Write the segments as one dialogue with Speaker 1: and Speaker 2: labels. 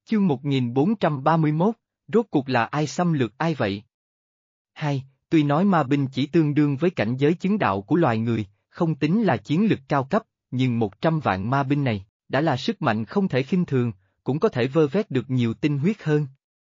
Speaker 1: Chương 1431, rốt cuộc là ai xâm lược ai vậy? Hai, tuy nói ma binh chỉ tương đương với cảnh giới chứng đạo của loài người, không tính là chiến lực cao cấp, nhưng 100 vạn ma binh này, đã là sức mạnh không thể khinh thường, cũng có thể vơ vét được nhiều tinh huyết hơn.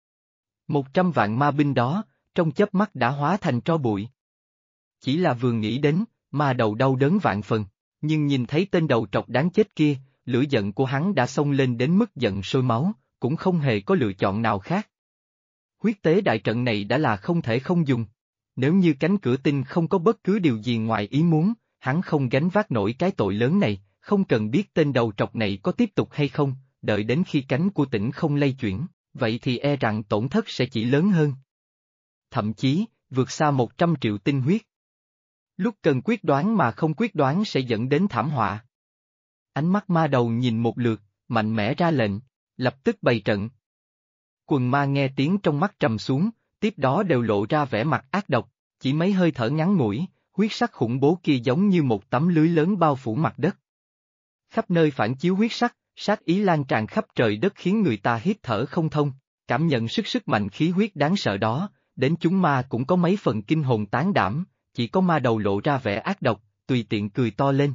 Speaker 1: 100 vạn ma binh đó, trong chớp mắt đã hóa thành tro bụi. Chỉ là vừa nghĩ đến, ma đầu đau đớn vạn phần, nhưng nhìn thấy tên đầu trọc đáng chết kia, lửa giận của hắn đã xông lên đến mức giận sôi máu, cũng không hề có lựa chọn nào khác. Huyết tế đại trận này đã là không thể không dùng. Nếu như cánh cửa tinh không có bất cứ điều gì ngoài ý muốn, hắn không gánh vác nổi cái tội lớn này, không cần biết tên đầu trọc này có tiếp tục hay không, đợi đến khi cánh của tỉnh không lay chuyển, vậy thì e rằng tổn thất sẽ chỉ lớn hơn. Thậm chí, vượt xa 100 triệu tinh huyết. Lúc cần quyết đoán mà không quyết đoán sẽ dẫn đến thảm họa. Ánh mắt ma đầu nhìn một lượt, mạnh mẽ ra lệnh, lập tức bày trận. Quần ma nghe tiếng trong mắt trầm xuống, tiếp đó đều lộ ra vẻ mặt ác độc, chỉ mấy hơi thở ngắn ngủi, huyết sắc khủng bố kia giống như một tấm lưới lớn bao phủ mặt đất. Khắp nơi phản chiếu huyết sắc, sát ý lan tràn khắp trời đất khiến người ta hít thở không thông, cảm nhận sức mạnh khí huyết đáng sợ đó, đến chúng ma cũng có mấy phần kinh hồn tán đảm, chỉ có ma đầu lộ ra vẻ ác độc, tùy tiện cười to lên.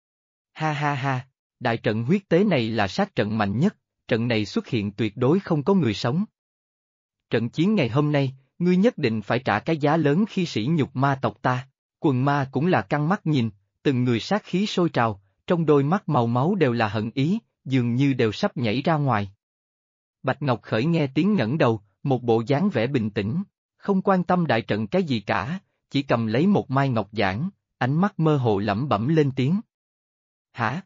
Speaker 1: Ha ha ha, đại trận huyết tế này là sát trận mạnh nhất, trận này xuất hiện tuyệt đối không có người sống. Trận chiến ngày hôm nay, ngươi nhất định phải trả cái giá lớn khi sỉ nhục ma tộc ta. Quần ma cũng là căng mắt nhìn, từng người sát khí sôi trào, trong đôi mắt màu máu đều là hận ý, dường như đều sắp nhảy ra ngoài. Bạch Ngọc Khởi nghe tiếng ngẩng đầu, một bộ dáng vẻ bình tĩnh, không quan tâm đại trận cái gì cả, chỉ cầm lấy một mai ngọc giản, ánh mắt mơ hồ lẩm bẩm lên tiếng. Hả?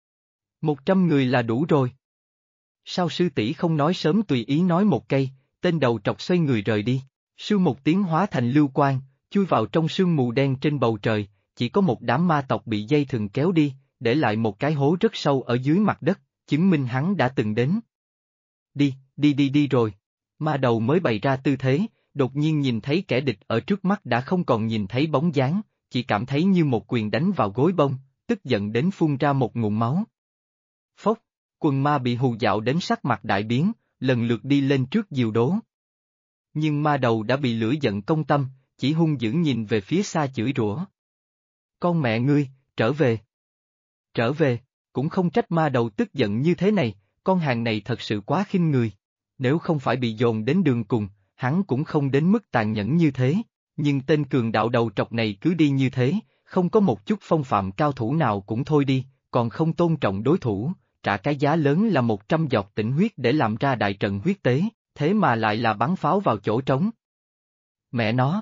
Speaker 1: 100 người là đủ rồi. Sao sư tỷ không nói sớm tùy ý nói một cây, tên đầu trọc xoay người rời đi, sưu một tiếng hóa thành lưu quang, chui vào trong sương mù đen trên bầu trời, chỉ có một đám ma tộc bị dây thừng kéo đi, để lại một cái hố rất sâu ở dưới mặt đất, chứng minh hắn đã từng đến. Đi rồi. Ma đầu mới bày ra tư thế, đột nhiên nhìn thấy kẻ địch ở trước mắt đã không còn nhìn thấy bóng dáng, chỉ cảm thấy như một quyền đánh vào gối bông, tức giận đến phun ra một ngụm máu. Phốc, quần ma bị hù dạo đến sắc mặt đại biến, lần lượt đi lên trước diều đố. Nhưng ma đầu đã bị lửa giận công tâm, chỉ hung dữ nhìn về phía xa chửi rủa. Con mẹ ngươi, trở về. Trở về, cũng không trách ma đầu tức giận như thế này, con hàng này thật sự quá khinh người. Nếu không phải bị dồn đến đường cùng, hắn cũng không đến mức tàn nhẫn như thế, nhưng tên cường đạo đầu trọc này cứ đi như thế, không có một chút phong phạm cao thủ nào cũng thôi đi, còn không tôn trọng đối thủ, trả cái giá lớn là 100 giọt tĩnh huyết để làm ra đại trận huyết tế, thế mà lại là bắn pháo vào chỗ trống. Mẹ nó!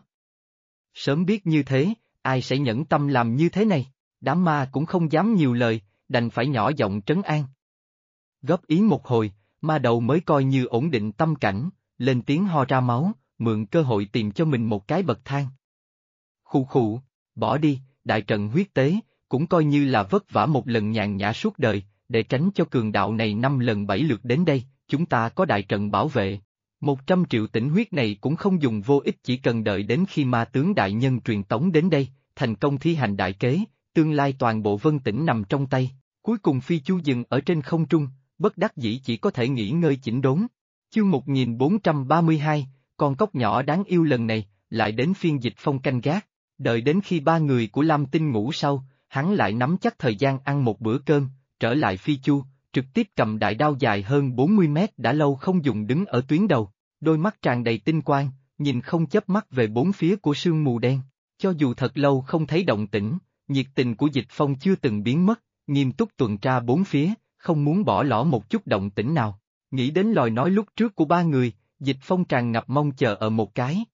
Speaker 1: Sớm biết như thế, ai sẽ nhẫn tâm làm như thế này, đám ma cũng không dám nhiều lời, đành phải nhỏ giọng trấn an. Góp ý một hồi, ma đầu mới coi như ổn định tâm cảnh, lên tiếng ho ra máu, mượn cơ hội tìm cho mình một cái bậc thang. Khụ khụ, bỏ đi, đại trận huyết tế, cũng coi như là vất vả một lần nhàn nhã suốt đời, để tránh cho cường đạo này 5 lần 7 lượt đến đây, chúng ta có đại trận bảo vệ. 100 triệu tĩnh huyết này cũng không dùng vô ích, chỉ cần đợi đến khi ma tướng đại nhân truyền tống đến đây, thành công thi hành đại kế, tương lai toàn bộ Vân Tỉnh nằm trong tay. Cuối cùng Phi Chu dừng ở trên không trung, bất đắc dĩ chỉ có thể nghỉ ngơi chỉnh đốn. Chương 1432, con cóc nhỏ đáng yêu lần này, lại đến phiên Dịch Phong canh gác, đợi đến khi ba người của Lam Tinh ngủ sau, hắn lại nắm chắc thời gian ăn một bữa cơm, trở lại Phi Chu, trực tiếp cầm đại đao dài hơn 40 mét đã lâu không dùng đứng ở tuyến đầu, đôi mắt tràn đầy tinh quang, nhìn không chớp mắt về bốn phía của sương mù đen, cho dù thật lâu không thấy động tĩnh, nhiệt tình của Dịch Phong chưa từng biến mất, nghiêm túc tuần tra bốn phía, không muốn bỏ lỡ một chút động tĩnh nào. Nghĩ đến lời nói lúc trước của ba người, Dịch Phong tràn ngập mong chờ ở một cái.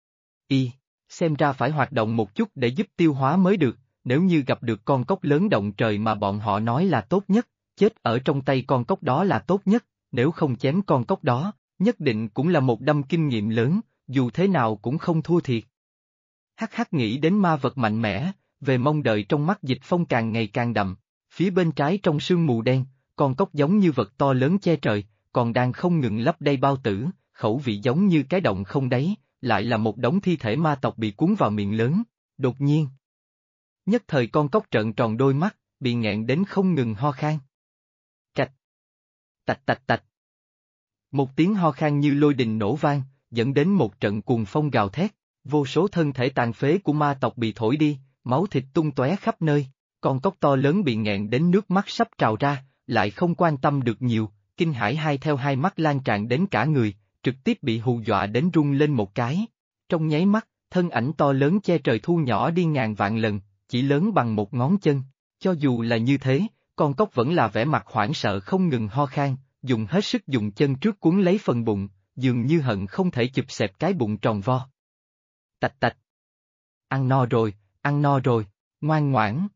Speaker 1: Xem ra phải hoạt động một chút để giúp tiêu hóa mới được, nếu như gặp được con cóc lớn động trời mà bọn họ nói là tốt nhất, chết ở trong tay con cóc đó là tốt nhất, nếu không chém con cóc đó, nhất định cũng là một đâm kinh nghiệm lớn, dù thế nào cũng không thua thiệt. Hắc hắc nghĩ đến ma vật mạnh mẽ, về mong đợi trong mắt Dịch Phong càng ngày càng đậm, phía bên trái trong sương mù đen, con cóc giống như vật to lớn che trời, còn đang không ngừng lấp đầy bao tử, khẩu vị giống như cái động không đáy, lại là một đống thi thể ma tộc bị cuốn vào miệng lớn, đột nhiên. Nhất thời con cóc trợn tròn đôi mắt, bị nghẹn đến không ngừng ho khan. Cạch. Tạch tạch tạch. Một tiếng ho khan như lôi đình nổ vang, dẫn đến một trận cuồng phong gào thét, vô số thân thể tàn phế của ma tộc bị thổi đi, máu thịt tung tóe khắp nơi, con cóc to lớn bị nghẹn đến nước mắt sắp trào ra, lại không quan tâm được nhiều, kinh hãi hai theo hai mắt lan tràn đến cả người, trực tiếp bị hù dọa đến rung lên một cái. Trong nháy mắt, thân ảnh to lớn che trời thu nhỏ đi ngàn vạn lần, chỉ lớn bằng một ngón chân. Cho dù là như thế, con cóc vẫn là vẻ mặt hoảng sợ không ngừng ho khan, dùng hết sức dùng chân trước cuốn lấy phần bụng, dường như hận không thể chụp xẹp cái bụng tròn vo. Tạch tạch. Ăn no rồi, ngoan ngoãn.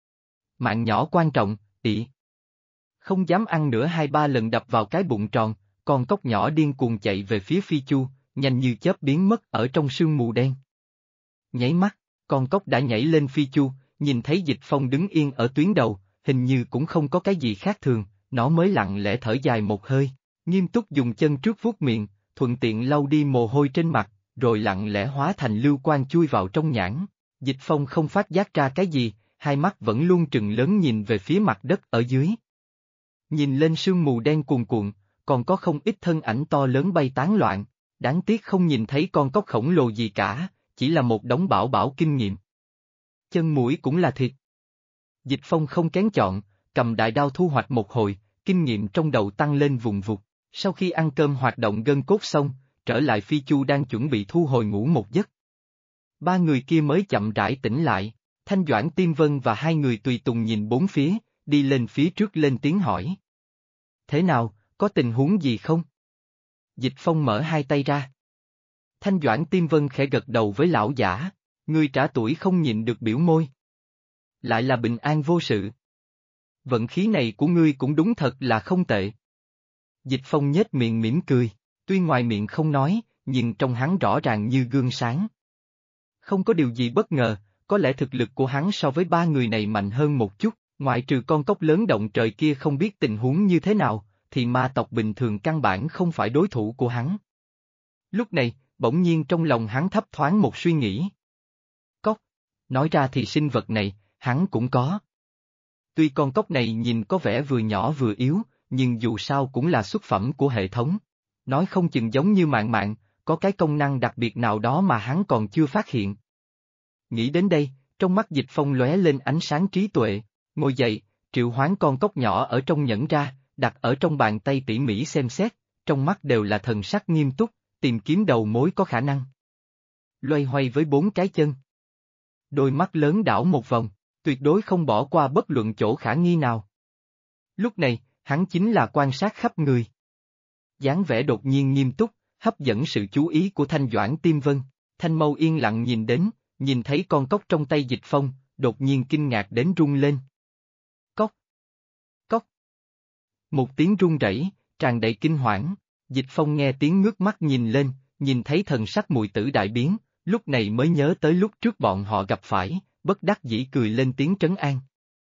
Speaker 1: Mạng nhỏ quan trọng, ị. Không dám ăn nữa hai ba lần đập vào cái bụng tròn, con cóc nhỏ điên cuồng chạy về phía Phi Chu, nhanh như chớp biến mất ở trong sương mù đen. Nháy mắt, con cóc đã nhảy lên Phi Chu, nhìn thấy Dịch Phong đứng yên ở tuyến đầu, hình như cũng không có cái gì khác thường, nó mới lặng lẽ thở dài một hơi, nghiêm túc dùng chân trước vuốt miệng, thuận tiện lau đi mồ hôi trên mặt, rồi lặng lẽ hóa thành lưu quang chui vào trong nhãn. Dịch Phong không phát giác ra cái gì, hai mắt vẫn luôn trừng lớn nhìn về phía mặt đất ở dưới. Nhìn lên sương mù đen cuồn cuộn, còn có không ít thân ảnh to lớn bay tán loạn, đáng tiếc không nhìn thấy con cóc khổng lồ gì cả, chỉ là một đống bảo bảo kinh nghiệm. Chân mũi cũng là thịt. Dịch Phong không kén chọn, cầm đại đao thu hoạch một hồi, kinh nghiệm trong đầu tăng lên vùng vụt. Sau khi ăn cơm hoạt động gân cốt xong, trở lại Phi Chu đang chuẩn bị thu hồi ngủ một giấc. Ba người kia mới chậm rãi tỉnh lại, Thanh Doãn Tiêm Vân và hai người tùy tùng nhìn bốn phía, đi lên phía trước lên tiếng hỏi. Thế nào, có tình huống gì không? Dịch Phong mở hai tay ra. Thanh Doãn Tiêm Vân khẽ gật đầu với lão giả, người trả tuổi không nhịn được biểu môi. Lại là bình an vô sự. Vận khí này của ngươi cũng đúng thật là không tệ. Dịch Phong nhếch miệng mỉm cười, tuy ngoài miệng không nói, nhưng trong hắn rõ ràng như gương sáng. Không có điều gì bất ngờ, có lẽ thực lực của hắn so với ba người này mạnh hơn một chút, ngoại trừ con cóc lớn động trời kia không biết tình huống như thế nào, thì ma tộc bình thường căn bản không phải đối thủ của hắn. Lúc này, bỗng nhiên trong lòng hắn thấp thoáng một suy nghĩ. Cóc, nói ra thì sinh vật này, hắn cũng có. Tuy con cóc này nhìn có vẻ vừa nhỏ vừa yếu, nhưng dù sao cũng là xuất phẩm của hệ thống. Nói không chừng giống như Mạn Mạn, có cái công năng đặc biệt nào đó mà hắn còn chưa phát hiện. Nghĩ đến đây, trong mắt Dịch Phong lóe lên ánh sáng trí tuệ, ngồi dậy, triệu hoán con cóc nhỏ ở trong nhẫn ra, đặt ở trong bàn tay tỉ mỉ xem xét, trong mắt đều là thần sắc nghiêm túc, tìm kiếm đầu mối có khả năng. Loay hoay với bốn cái chân. Đôi mắt lớn đảo một vòng, tuyệt đối không bỏ qua bất luận chỗ khả nghi nào. Lúc này, hắn chính là quan sát khắp người. Dáng vẻ đột nhiên nghiêm túc, hấp dẫn sự chú ý của Thanh Doãn Tiêm Vân, Thanh Mâu yên lặng nhìn đến, nhìn thấy con cóc trong tay Dịch Phong, đột nhiên kinh ngạc đến run lên. Cóc! Cóc! Một tiếng run rẩy, tràn đầy kinh hoảng, Dịch Phong nghe tiếng ngước mắt nhìn lên, nhìn thấy thần sắc mùi tử đại biến, lúc này mới nhớ tới lúc trước bọn họ gặp phải, bất đắc dĩ cười lên tiếng trấn an.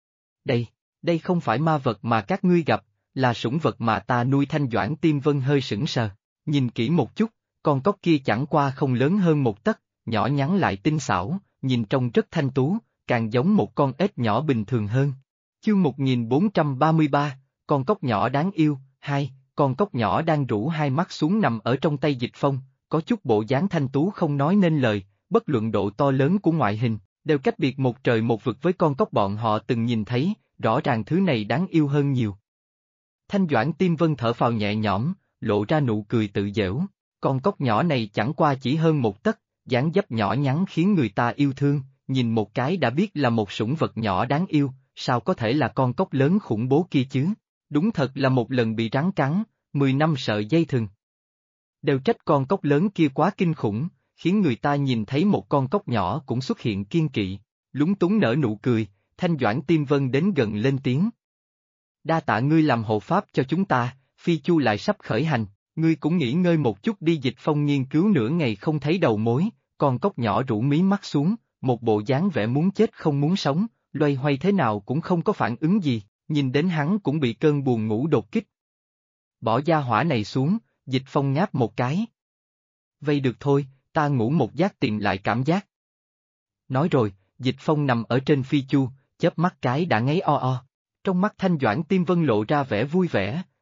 Speaker 1: Đây không phải ma vật mà các ngươi gặp, là sủng vật mà ta nuôi. Thanh Doãn Tiêm Vân hơi sững sờ, nhìn kỹ một chút, con cóc kia chẳng qua không lớn hơn một tấc, nhỏ nhắn lại tinh xảo, nhìn trông rất thanh tú, càng giống một con ếch nhỏ bình thường hơn. Chương 1433, con cóc nhỏ đáng yêu, hai, con cóc nhỏ đang rũ hai mắt xuống nằm ở trong tay Dịch Phong, có chút bộ dáng thanh tú không nói nên lời, bất luận độ to lớn của ngoại hình, đều cách biệt một trời một vực với con cóc bọn họ từng nhìn thấy, rõ ràng thứ này đáng yêu hơn nhiều. Thanh Doãn Tiêm Vân thở phào nhẹ nhõm, lộ ra nụ cười tự giễu, con cóc nhỏ này chẳng qua chỉ hơn một tấc, dáng dấp nhỏ nhắn khiến người ta yêu thương, nhìn một cái đã biết là một sủng vật nhỏ đáng yêu, sao có thể là con cóc lớn khủng bố kia chứ, đúng thật là một lần bị rắn cắn, 10 năm sợ dây thừng. Đều trách con cóc lớn kia quá kinh khủng, khiến người ta nhìn thấy một con cóc nhỏ cũng xuất hiện kiên kỵ, lúng túng nở nụ cười, Thanh Doãn Tiêm Vân đến gần lên tiếng. Đa tạ ngươi làm hộ pháp cho chúng ta, Phi Chu lại sắp khởi hành, ngươi cũng nghỉ ngơi một chút đi. Dịch Phong nghiên cứu nửa ngày không thấy đầu mối, con cóc nhỏ rũ mí mắt xuống, một bộ dáng vẻ muốn chết không muốn sống, loay hoay thế nào cũng không có phản ứng gì, nhìn đến hắn cũng bị cơn buồn ngủ đột kích. Bỏ gia hỏa này xuống, Dịch Phong ngáp một cái. Vây được thôi, ta ngủ một giấc tìm lại cảm giác. Nói rồi, Dịch Phong nằm ở trên Phi Chu, chớp mắt cái đã ngáy o o. Trong mắt Thanh Doãn Tiêm Vân lộ ra vẻ vui vẻ,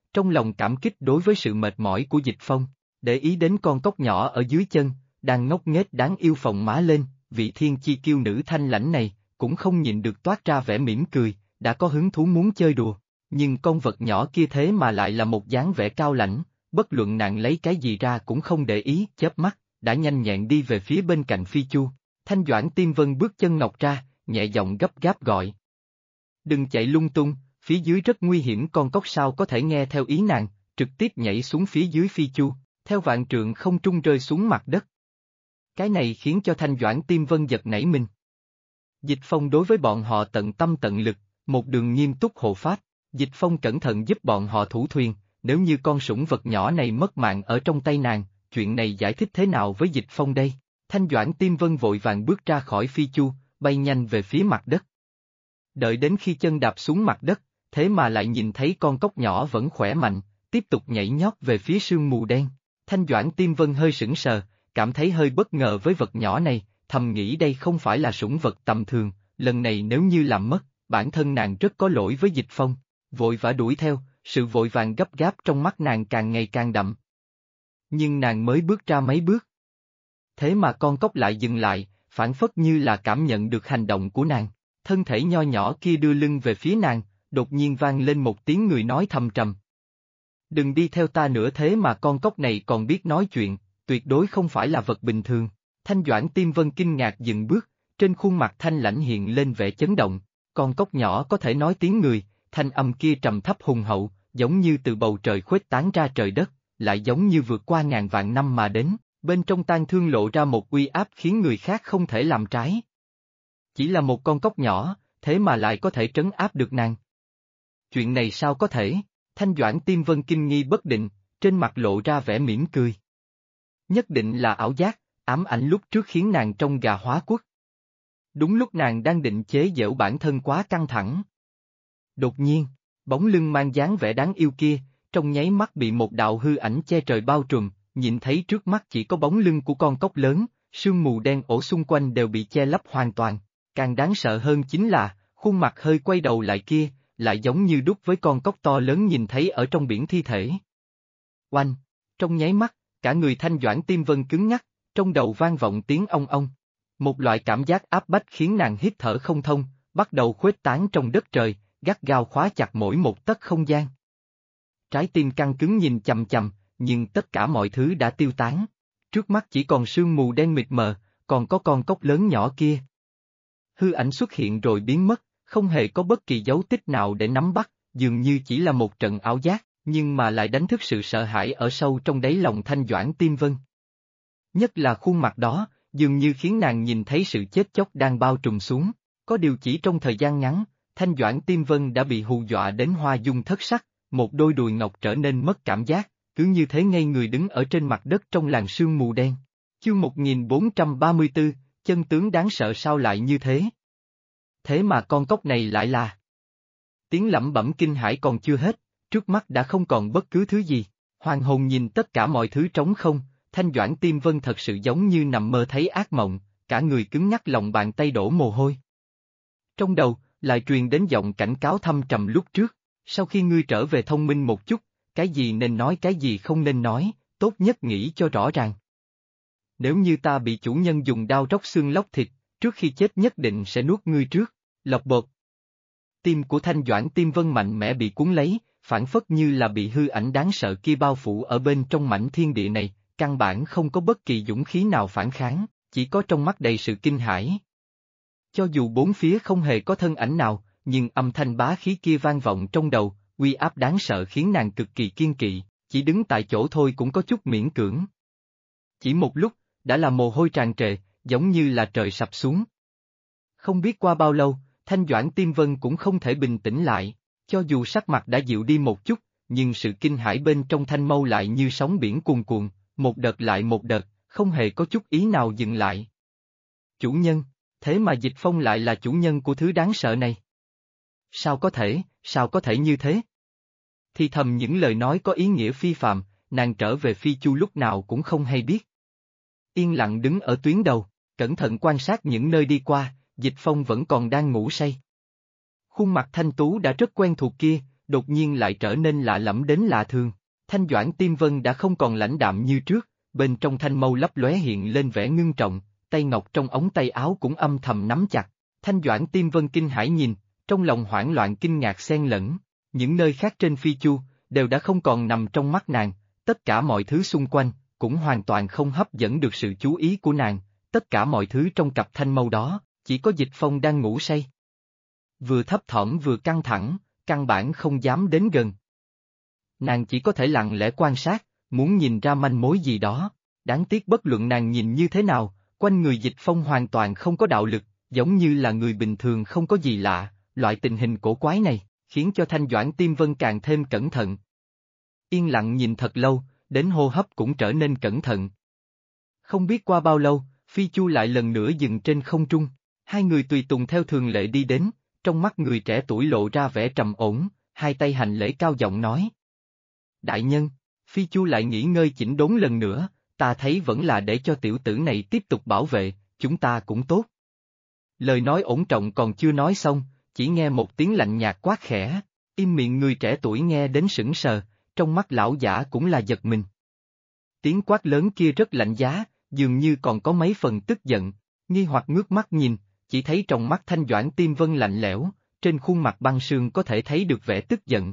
Speaker 1: trong lòng cảm kích đối với sự mệt mỏi của Dịch Phong, để ý đến con cóc nhỏ ở dưới chân, đang ngốc nghếch đáng yêu phồng má lên, vị thiên chi kiêu nữ thanh lãnh này, cũng không nhịn được toát ra vẻ mỉm cười, đã có hứng thú muốn chơi đùa, nhưng con vật nhỏ kia thế mà lại là một dáng vẻ cao lãnh, bất luận nàng lấy cái gì ra cũng không để ý, chớp mắt, đã nhanh nhẹn đi về phía bên cạnh Phi Chu. Thanh Doãn Tiêm Vân bước chân ngọc ra, nhẹ giọng gấp gáp gọi. Đừng chạy lung tung, phía dưới rất nguy hiểm, con cóc sao có thể nghe theo ý nàng, trực tiếp nhảy xuống phía dưới Phi Chu, theo vạn trượng không trung rơi xuống mặt đất. Cái này khiến cho Thanh Doãn Tiêm Vân giật nảy mình. Dịch Phong đối với bọn họ tận tâm tận lực, một đường nghiêm túc hộ pháp, Dịch Phong cẩn thận giúp bọn họ thủ thuyền, nếu như con sủng vật nhỏ này mất mạng ở trong tay nàng, chuyện này giải thích thế nào với Dịch Phong đây? Thanh Doãn Tiêm Vân vội vàng bước ra khỏi Phi Chu, bay nhanh về phía mặt đất. Đợi đến khi chân đạp xuống mặt đất, thế mà lại nhìn thấy con cóc nhỏ vẫn khỏe mạnh, tiếp tục nhảy nhót về phía sương mù đen. Thanh Doãn Tiêm Vân hơi sững sờ, cảm thấy hơi bất ngờ với vật nhỏ này, thầm nghĩ đây không phải là sủng vật tầm thường, lần này nếu như làm mất, bản thân nàng rất có lỗi với Dịch Phong, vội vã đuổi theo, sự vội vàng gấp gáp trong mắt nàng càng ngày càng đậm. Nhưng nàng mới bước ra mấy bước. Thế mà con cóc lại dừng lại, phản phất như là cảm nhận được hành động của nàng, thân thể nho nhỏ kia đưa lưng về phía nàng, đột nhiên vang lên một tiếng người nói thầm trầm. Đừng đi theo ta nữa, thế mà con cóc này còn biết nói chuyện, tuyệt đối không phải là vật bình thường. Thanh Doãn Tiêm Vân kinh ngạc dừng bước, trên khuôn mặt thanh lãnh hiện lên vẻ chấn động, con cóc nhỏ có thể nói tiếng người, thanh âm kia trầm thấp hùng hậu, giống như từ bầu trời khuếch tán ra trời đất, lại giống như vượt qua ngàn vạn năm mà đến, bên trong tang thương lộ ra một uy áp khiến người khác không thể làm trái. Chỉ là một con cóc nhỏ, thế mà lại có thể trấn áp được nàng. Chuyện này sao có thể? Thanh Doãn Tiêm Vân kinh nghi bất định, trên mặt lộ ra vẻ mỉm cười. Nhất định là ảo giác, ám ảnh lúc trước khiến nàng trông gà hóa quốc. Đúng lúc nàng đang định chế giễu bản thân quá căng thẳng. Đột nhiên, bóng lưng mang dáng vẻ đáng yêu kia, trong nháy mắt bị một đạo hư ảnh che trời bao trùm, nhìn thấy trước mắt chỉ có bóng lưng của con cóc lớn, sương mù đen ổ xung quanh đều bị che lấp hoàn toàn. Càng đáng sợ hơn chính là, khuôn mặt hơi quay đầu lại kia, lại giống như đúc với con cóc to lớn nhìn thấy ở trong biển thi thể. Oanh! Trong nháy mắt, cả người Thanh Doãn Tiêm Vân cứng ngắc, trong đầu vang vọng tiếng ong ong. Một loại cảm giác áp bách khiến nàng hít thở không thông, bắt đầu khuếch tán trong đất trời, gắt gao khóa chặt mỗi một tấc không gian. Trái tim căng cứng nhìn chằm chằm, nhưng tất cả mọi thứ đã tiêu tán. Trước mắt chỉ còn sương mù đen mịt mờ, còn có con cóc lớn nhỏ kia. Hư ảnh xuất hiện rồi biến mất, không hề có bất kỳ dấu tích nào để nắm bắt, dường như chỉ là một trận ảo giác, nhưng mà lại đánh thức sự sợ hãi ở sâu trong đáy lòng Thanh Doãn Tiêm Vân. Nhất là khuôn mặt đó, dường như khiến nàng nhìn thấy sự chết chóc đang bao trùm xuống, có điều chỉ trong thời gian ngắn, Thanh Doãn Tiêm Vân đã bị hù dọa đến hoa dung thất sắc, một đôi đùi ngọc trở nên mất cảm giác, cứ như thế ngây người đứng ở trên mặt đất trong làn sương mù đen. Chương 1434, chân tướng đáng sợ sao lại như thế? Thế mà con cóc này lại là... Tiếng lẩm bẩm kinh hãi còn chưa hết, trước mắt đã không còn bất cứ thứ gì, hoàng hồn nhìn tất cả mọi thứ trống không, Thanh Doãn Tiêm Vân thật sự giống như nằm mơ thấy ác mộng, cả người cứng nhắc lòng bàn tay đổ mồ hôi. Trong đầu, lại truyền đến giọng cảnh cáo thâm trầm lúc trước, sau khi ngươi trở về thông minh một chút, cái gì nên nói cái gì không nên nói, tốt nhất nghĩ cho rõ ràng. Nếu như ta bị chủ nhân dùng đao róc xương lóc thịt, trước khi chết nhất định sẽ nuốt ngươi trước, lọc bột. Tim của Thanh Doãn Tiêm Vân mạnh mẽ bị cuốn lấy, phản phất như là bị hư ảnh đáng sợ kia bao phủ ở bên trong mảnh thiên địa này, căn bản không có bất kỳ dũng khí nào phản kháng, chỉ có trong mắt đầy sự kinh hãi. Cho dù bốn phía không hề có thân ảnh nào, nhưng âm thanh bá khí kia vang vọng trong đầu, uy áp đáng sợ khiến nàng cực kỳ kiên kỵ, chỉ đứng tại chỗ thôi cũng có chút miễn cưỡng. Chỉ một lúc, đã là mồ hôi tràn trề, giống như là trời sập xuống. Không biết qua bao lâu, Thanh Doãn Tiêm Vân cũng không thể bình tĩnh lại, cho dù sắc mặt đã dịu đi một chút, nhưng sự kinh hãi bên trong thanh mâu lại như sóng biển cuồn cuộn, một đợt lại một đợt, không hề có chút ý nào dừng lại. Chủ nhân, thế mà Dịch Phong lại là chủ nhân của thứ đáng sợ này. Sao có thể như thế? Thì thầm những lời nói có ý nghĩa phi phàm, nàng trở về Phi Chu lúc nào cũng không hay biết. Yên lặng đứng ở tuyến đầu, cẩn thận quan sát những nơi đi qua, Dịch Phong vẫn còn đang ngủ say. Khuôn mặt thanh tú đã rất quen thuộc kia, đột nhiên lại trở nên lạ lẫm đến lạ thường. Thanh Doãn Tiêm Vân đã không còn lãnh đạm như trước, bên trong thanh mâu lấp lóe hiện lên vẻ ngưng trọng, tay ngọc trong ống tay áo cũng âm thầm nắm chặt. Thanh Doãn Tiêm Vân kinh hãi nhìn, trong lòng hoảng loạn kinh ngạc xen lẫn. Những nơi khác trên phi chu, đều đã không còn nằm trong mắt nàng, tất cả mọi thứ xung quanh, cũng hoàn toàn không hấp dẫn được sự chú ý của nàng, tất cả mọi thứ trong cặp thanh mâu đó, chỉ có Dịch Phong đang ngủ say. Vừa thấp thỏm vừa căng thẳng, căn bản không dám đến gần. Nàng chỉ có thể lặng lẽ quan sát, muốn nhìn ra manh mối gì đó, đáng tiếc bất luận nàng nhìn như thế nào, quanh người Dịch Phong hoàn toàn không có đạo lực, giống như là người bình thường không có gì lạ, loại tình hình cổ quái này, khiến cho Thanh Doãn Tiêm Vân càng thêm cẩn thận. Yên lặng nhìn thật lâu, đến hô hấp cũng trở nên cẩn thận. Không biết qua bao lâu, phi chu lại lần nữa dừng trên không trung, hai người tùy tùng theo thường lệ đi đến, trong mắt người trẻ tuổi lộ ra vẻ trầm ổn, hai tay hành lễ cao giọng nói. Đại nhân, phi chu lại nghỉ ngơi chỉnh đốn lần nữa, ta thấy vẫn là để cho tiểu tử này tiếp tục bảo vệ, chúng ta cũng tốt. Lời nói ổn trọng còn chưa nói xong, chỉ nghe một tiếng lạnh nhạt quát khẽ, im miệng. Người trẻ tuổi nghe đến sững sờ, trong mắt lão giả cũng là giật mình. Tiếng quát lớn kia rất lạnh giá, dường như còn có mấy phần tức giận, nghi hoặc ngước mắt nhìn, chỉ thấy trong mắt Thanh Doãn Tiêm Vân lạnh lẽo, trên khuôn mặt băng sương có thể thấy được vẻ tức giận.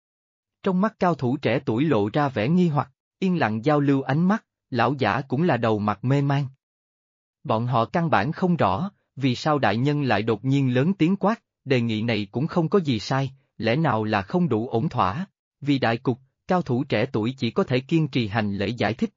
Speaker 1: Trong mắt cao thủ trẻ tuổi lộ ra vẻ nghi hoặc, yên lặng giao lưu ánh mắt, lão giả cũng là đầu mặt mê man. Bọn họ căn bản không rõ, vì sao đại nhân lại đột nhiên lớn tiếng quát, đề nghị này cũng không có gì sai, lẽ nào là không đủ ổn thỏa, vì đại cục, cao thủ trẻ tuổi chỉ có thể kiên trì hành lễ giải thích.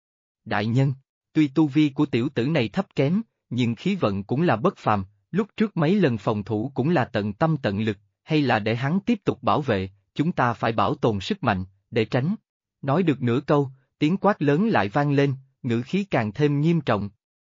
Speaker 1: Đại nhân, tuy tu vi của tiểu tử này thấp kém, nhưng khí vận cũng là bất phàm, lúc trước mấy lần phòng thủ cũng là tận tâm tận lực, hay là để hắn tiếp tục bảo vệ, chúng ta phải bảo tồn sức mạnh, để tránh. Nói được nửa câu, tiếng quát lớn lại vang lên, ngữ khí càng thêm nghiêm trọng.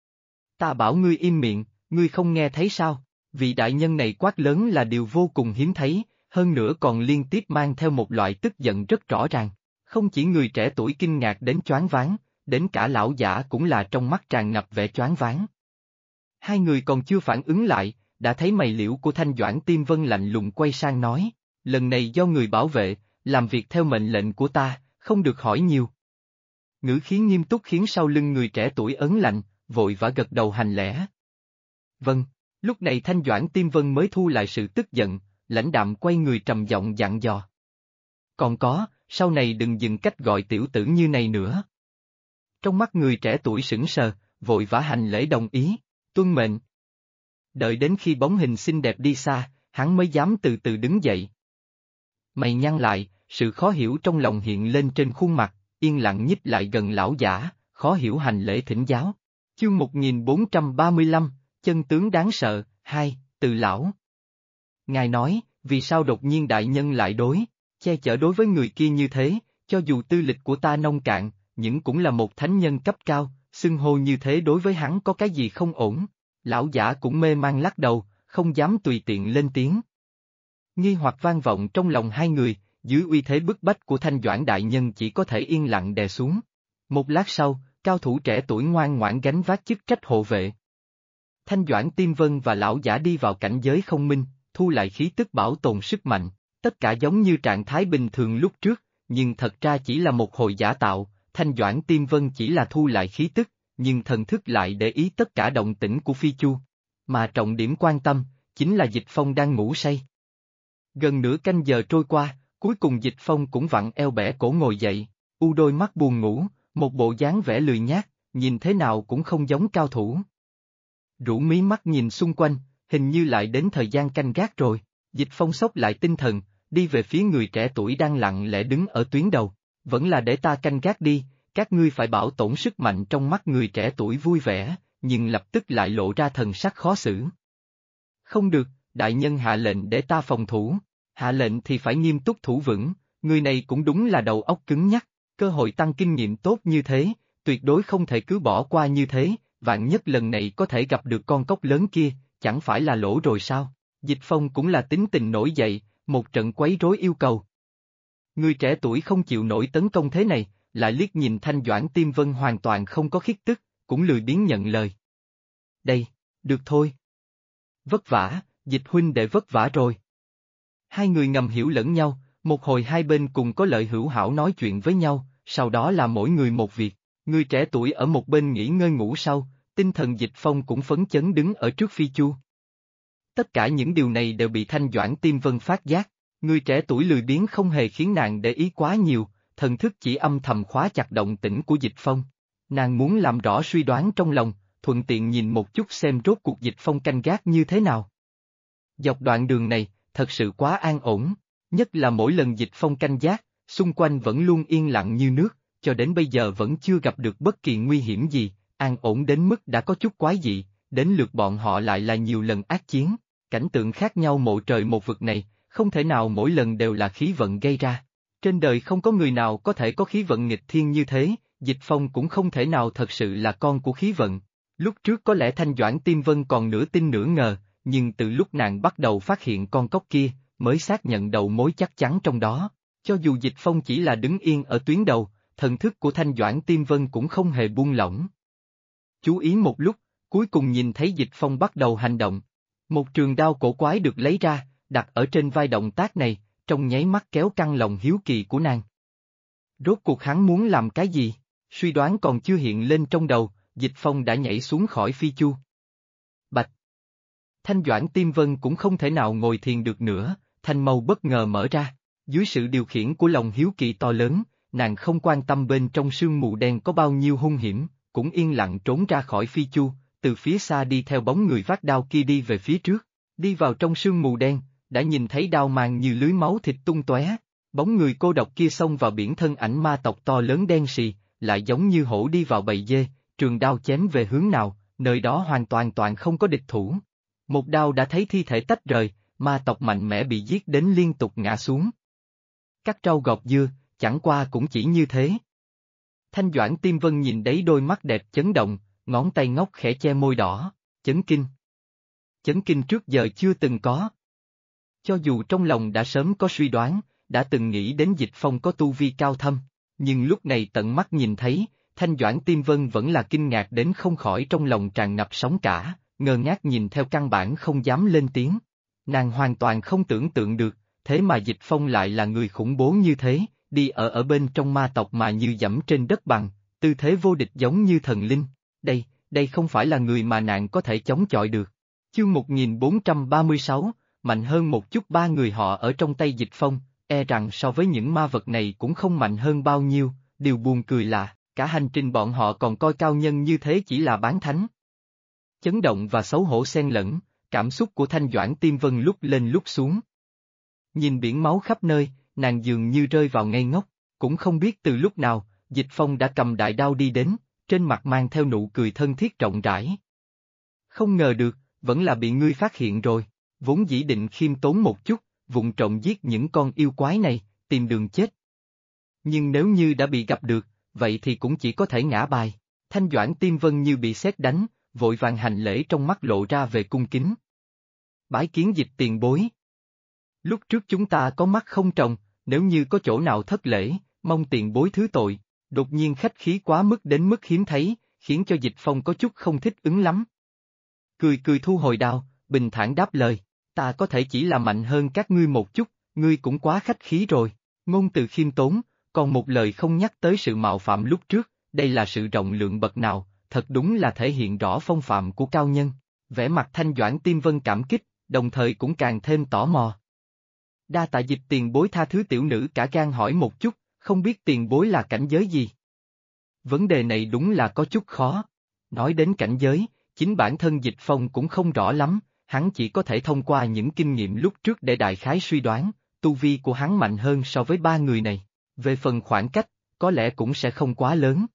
Speaker 1: Ta bảo ngươi im miệng, ngươi không nghe thấy sao? Vị đại nhân này quát lớn là điều vô cùng hiếm thấy, hơn nữa còn liên tiếp mang theo một loại tức giận rất rõ ràng. Không chỉ người trẻ tuổi kinh ngạc đến choáng váng, đến cả lão giả cũng là trong mắt tràn ngập vẻ choáng váng. Hai người còn chưa phản ứng lại, đã thấy mày liễu của Thanh Doãn Tiêm Vân lạnh lùng quay sang nói, lần này do người bảo vệ, làm việc theo mệnh lệnh của ta, không được hỏi nhiều. Ngữ khí nghiêm túc khiến sau lưng người trẻ tuổi ấn lạnh, vội vã gật đầu hành lễ. Vâng, lúc này Thanh Doãn Tiêm Vân mới thu lại sự tức giận, lãnh đạm quay người trầm giọng dặn dò. Còn có, sau này đừng dừng cách gọi tiểu tử như này nữa. Trong mắt người trẻ tuổi sững sờ, vội vã hành lễ đồng ý, tuân mệnh. Đợi đến khi bóng hình xinh đẹp đi xa, hắn mới dám từ từ đứng dậy. Mày nhăn lại, sự khó hiểu trong lòng hiện lên trên khuôn mặt, yên lặng nhích lại gần lão giả, khó hiểu hành lễ thỉnh giáo. Chương 1435, chân tướng đáng sợ, 2, từ lão. Ngài nói, vì sao đột nhiên đại nhân lại che chở đối với người kia như thế, cho dù tư lịch của ta nông cạn, nhưng cũng là một thánh nhân cấp cao, xưng hô như thế đối với hắn có cái gì không ổn. Lão giả cũng mê man lắc đầu, không dám tùy tiện lên tiếng. Nghi hoặc vang vọng trong lòng hai người, dưới uy thế bức bách của Thanh Doãn đại nhân chỉ có thể yên lặng đè xuống. Một lát sau, cao thủ trẻ tuổi ngoan ngoãn gánh vác chức trách hộ vệ. Thanh Doãn Tiêm Vân và lão giả đi vào cảnh giới không minh, thu lại khí tức bảo tồn sức mạnh, tất cả giống như trạng thái bình thường lúc trước, nhưng thật ra chỉ là một hồi giả tạo, Thanh Doãn Tiêm Vân chỉ là thu lại khí tức, nhưng thần thức lại để ý tất cả động tĩnh của Phi Chu. Mà trọng điểm quan tâm, chính là Dịch Phong đang ngủ say. Gần nửa canh giờ trôi qua, cuối cùng Dịch Phong cũng vặn eo bẻ cổ ngồi dậy, u đôi mắt buồn ngủ, một bộ dáng vẻ lười nhác, nhìn thế nào cũng không giống cao thủ. Rũ mí mắt nhìn xung quanh, hình như lại đến thời gian canh gác rồi, Dịch Phong xốc lại tinh thần, đi về phía người trẻ tuổi đang lặng lẽ đứng ở tuyến đầu, vẫn là để ta canh gác đi, các ngươi phải bảo tổn sức mạnh. Trong mắt người trẻ tuổi vui vẻ, nhưng lập tức lại lộ ra thần sắc khó xử. Không được, đại nhân hạ lệnh để ta phòng thủ, hạ lệnh thì phải nghiêm túc thủ vững, người này cũng đúng là đầu óc cứng nhắc, cơ hội tăng kinh nghiệm tốt như thế, tuyệt đối không thể cứ bỏ qua như thế, vạn nhất lần này có thể gặp được con cóc lớn kia, chẳng phải là lỗ rồi sao? Dịch Phong cũng là tính tình nổi dậy, một trận quấy rối yêu cầu. Người trẻ tuổi không chịu nổi tấn công thế này, lại liếc nhìn Thanh Doãn Tiêm Vân hoàn toàn không có khiết tức, cũng lười biếng nhận lời. Đây, được thôi. Vất vả, Dịch huynh đệ vất vả rồi. Hai người ngầm hiểu lẫn nhau, Một hồi hai bên cùng có lợi hữu hảo nói chuyện với nhau, sau đó là mỗi người một việc. Người trẻ tuổi ở một bên nghỉ ngơi ngủ sau, tinh thần Dịch Phong cũng phấn chấn đứng ở trước Phi Chu. Tất cả những điều này đều bị Thanh Doãn Tiêm Vân phát giác. Người trẻ tuổi lười biếng không hề khiến nàng để ý quá nhiều, thần thức chỉ âm thầm khóa chặt động tĩnh của Dịch Phong. Nàng muốn làm rõ suy đoán trong lòng, thuận tiện nhìn một chút xem rốt cuộc Dịch Phong canh gác như thế nào. Dọc đoạn đường này, thật sự quá an ổn, nhất là mỗi lần Dịch Phong canh gác, xung quanh vẫn luôn yên lặng như nước, cho đến bây giờ vẫn chưa gặp được bất kỳ nguy hiểm gì, an ổn đến mức đã có chút quái dị, đến lượt bọn họ lại là nhiều lần ác chiến, cảnh tượng khác nhau một trời một vực này, không thể nào mỗi lần đều là khí vận gây ra. Trên đời không có người nào có thể có khí vận nghịch thiên như thế, Dịch Phong cũng không thể nào thật sự là con của khí vận. Lúc trước có lẽ Thanh Doãn Tiêm Vân còn nửa tin nửa ngờ, nhưng từ lúc nàng bắt đầu phát hiện con cóc kia, mới xác nhận đầu mối chắc chắn trong đó. Cho dù Dịch Phong chỉ là đứng yên ở tuyến đầu, thần thức của Thanh Doãn Tiêm Vân cũng không hề buông lỏng. Chú ý một lúc, cuối cùng nhìn thấy Dịch Phong bắt đầu hành động. Một trường đao cổ quái được lấy ra, đặt ở trên vai, động tác này, trong nháy mắt kéo căng lòng hiếu kỳ của nàng. Rốt cuộc hắn muốn làm cái gì? Suy đoán còn chưa hiện lên trong đầu, Dịch Phong đã nhảy xuống khỏi Phi Chu. Bạch! Thanh Doãn Tiêm Vân cũng không thể nào ngồi thiền được nữa, thanh mâu bất ngờ mở ra. Dưới sự điều khiển của lòng hiếu kỳ to lớn, nàng không quan tâm bên trong sương mù đen có bao nhiêu hung hiểm, cũng yên lặng trốn ra khỏi Phi Chu, từ phía xa đi theo bóng người vác đao kia đi về phía trước. Đi vào trong sương mù đen, đã nhìn thấy đao màng như lưới máu thịt tung tóe. Bóng người cô độc kia xông vào biển, thân ảnh ma tộc to lớn đen sì, lại giống như hổ đi vào bầy dê, trường đao chém về hướng nào, nơi đó hoàn toàn không có địch thủ. Một đao đã thấy thi thể tách rời, ma tộc mạnh mẽ bị giết đến liên tục ngã xuống. Cắt rau gọt dưa, chẳng qua cũng chỉ như thế. Thanh Doãn Tiêm Vân nhìn đấy đôi mắt đẹp chấn động, ngón tay ngốc khẽ che môi đỏ, chấn kinh. Chấn kinh trước giờ chưa từng có. Cho dù trong lòng đã sớm có suy đoán, đã từng nghĩ đến Dịch Phong có tu vi cao thâm, nhưng lúc này tận mắt nhìn thấy, Thanh Doãn Tiêm Vân vẫn là kinh ngạc đến không khỏi trong lòng tràn ngập sóng cả, ngơ ngác nhìn theo căn bản không dám lên tiếng. Nàng hoàn toàn không tưởng tượng được, thế mà Dịch Phong lại là người khủng bố như thế, đi ở bên trong ma tộc mà như dẫm trên đất bằng, tư thế vô địch giống như thần linh. Đây không phải là người mà nàng có thể chống chọi được. Chương 1436, mạnh hơn một chút, ba người họ ở trong tay Dịch Phong, e rằng so với những ma vật này cũng không mạnh hơn bao nhiêu, điều buồn cười là, cả hành trình bọn họ còn coi cao nhân như thế chỉ là bán thánh. Chấn động và xấu hổ xen lẫn, cảm xúc của Thanh Doãn Tiêm Vân lúc lên lúc xuống. Nhìn biển máu khắp nơi, nàng dường như rơi vào ngây ngốc, cũng không biết từ lúc nào, Dịch Phong đã cầm đại đao đi đến, trên mặt mang theo nụ cười thân thiết rộng rãi. Không ngờ được, vẫn là bị ngươi phát hiện rồi, vốn dĩ định khiêm tốn một chút, vụng trộm giết những con yêu quái này, tìm đường chết. Nhưng nếu như đã bị gặp được, vậy thì cũng chỉ có thể ngã bài. Thanh Doãn Tiêm Vân như bị sét đánh, vội vàng hành lễ, trong mắt lộ ra về cung kính. Bái kiến Dịch tiền bối. Lúc trước chúng ta có mắt không tròng, nếu như có chỗ nào thất lễ, mong tiền bối thứ tội. Đột nhiên khách khí quá mức đến mức hiếm thấy, khiến cho Dịch Phong có chút không thích ứng lắm. Cười thu hồi đao, bình thản đáp lời, ta có thể chỉ là mạnh hơn các ngươi một chút, ngươi cũng quá khách khí rồi. Ngôn từ khiêm tốn, còn một lời không nhắc tới sự mạo phạm lúc trước, đây là sự rộng lượng bậc nào, thật đúng là thể hiện rõ phong phạm của cao nhân. Vẻ mặt Thanh Doãn Tiêm Vân cảm kích, đồng thời cũng càng thêm tò mò. Đa tạ Dịch tiền bối tha thứ, tiểu nữ cả gan hỏi một chút, không biết tiền bối là cảnh giới gì? Vấn đề này đúng là có chút khó. Nói đến cảnh giới, chính bản thân Dịch Phong cũng không rõ lắm, hắn chỉ có thể thông qua những kinh nghiệm lúc trước để đại khái suy đoán, tu vi của hắn mạnh hơn so với ba người này. Về phần khoảng cách, có lẽ cũng sẽ không quá lớn.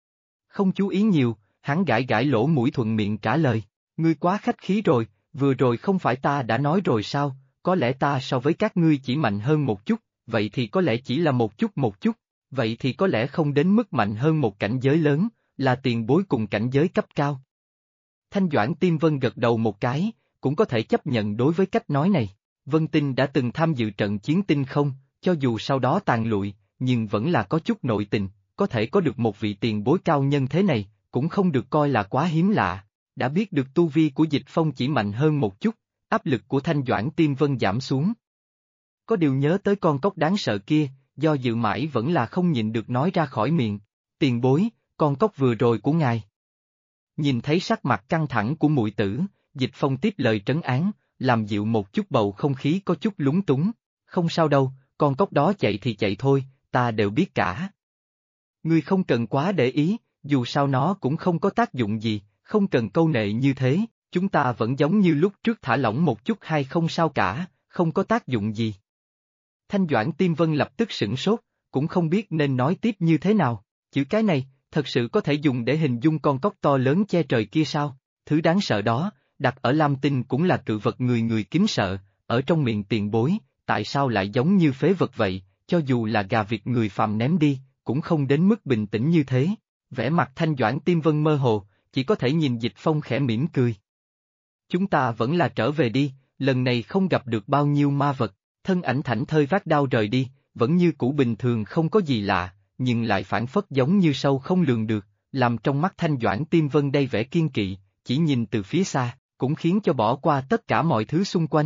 Speaker 1: Không chú ý nhiều, hắn gãi lỗ mũi thuận miệng trả lời, ngươi quá khách khí rồi, vừa rồi không phải ta đã nói rồi sao, có lẽ ta so với các ngươi chỉ mạnh hơn một chút, vậy thì có lẽ chỉ là một chút, vậy thì có lẽ không đến mức mạnh hơn một cảnh giới lớn, là tiền bối cùng cảnh giới cấp cao. Thanh Doãn Tiêm Vân gật đầu một cái, cũng có thể chấp nhận đối với cách nói này. Vân Tinh đã từng tham dự trận chiến Tinh Không, cho dù sau đó tàn lụi, nhưng vẫn là có chút nội tình, có thể có được một vị tiền bối cao nhân thế này, cũng không được coi là quá hiếm lạ. Đã biết được tu vi của Dịch Phong chỉ mạnh hơn một chút, áp lực của Thanh Doãn Tiêm Vân giảm xuống. có điều nhớ tới con cóc đáng sợ kia, do dự mãi vẫn là không nhịn được nói ra khỏi miệng. Tiền bối, con cóc vừa rồi của ngài. Nhìn thấy sắc mặt căng thẳng của muội tử, Dịch Phong tiếp lời trấn án, làm dịu một chút bầu không khí có chút lúng túng. Không sao đâu, con cóc đó chạy thì chạy thôi, ta đều biết cả. Ngươi không cần quá để ý, dù sao nó cũng không có tác dụng gì, không cần câu nệ như thế, chúng ta vẫn giống như lúc trước thả lỏng một chút hay không sao cả, không có tác dụng gì. Thanh Doãn Tiêm Vân lập tức sửng sốt, cũng không biết nên nói tiếp như thế nào, chữ cái này, thật sự có thể dùng để hình dung con cóc to lớn che trời kia sao, thứ đáng sợ đó, đặt ở Lam Tinh cũng là cự vật người người kính sợ, ở trong miệng tiền bối, tại sao lại giống như phế vật vậy, cho dù là gà vịt người phàm ném đi, cũng không đến mức bình tĩnh như thế. Vẻ mặt Thanh Doãn Tiêm Vân mơ hồ, chỉ có thể nhìn Dịch Phong khẽ mỉm cười. Chúng ta vẫn là trở về đi, lần này không gặp được bao nhiêu ma vật, thân ảnh thảnh thơi vác đao rời đi, vẫn như cũ bình thường không có gì lạ, nhưng lại phản phất giống như sâu không lường được, làm trong mắt Thanh Doãn Tiêm Vân đầy vẻ kiên kỵ, chỉ nhìn từ phía xa, cũng khiến cho bỏ qua tất cả mọi thứ xung quanh.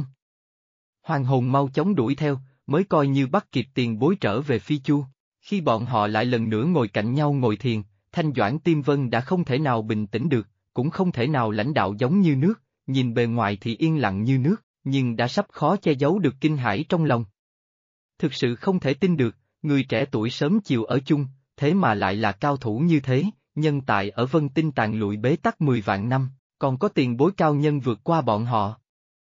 Speaker 1: Hoàng hồn mau chóng đuổi theo, mới coi như bắt kịp tiền bối trở về Phi Chu. Khi bọn họ lại lần nữa ngồi cạnh nhau ngồi thiền, Thanh Doãn Tiêm Vân đã không thể nào bình tĩnh được, cũng không thể nào lãnh đạo giống như nước, nhìn bề ngoài thì yên lặng như nước, nhưng đã sắp khó che giấu được kinh hãi trong lòng. Thực sự không thể tin được, người trẻ tuổi sớm chiều ở chung, thế mà lại là cao thủ như thế, nhân tài ở Vân Tinh tàn lụi bế tắc 10 vạn năm, còn có tiền bối cao nhân vượt qua bọn họ.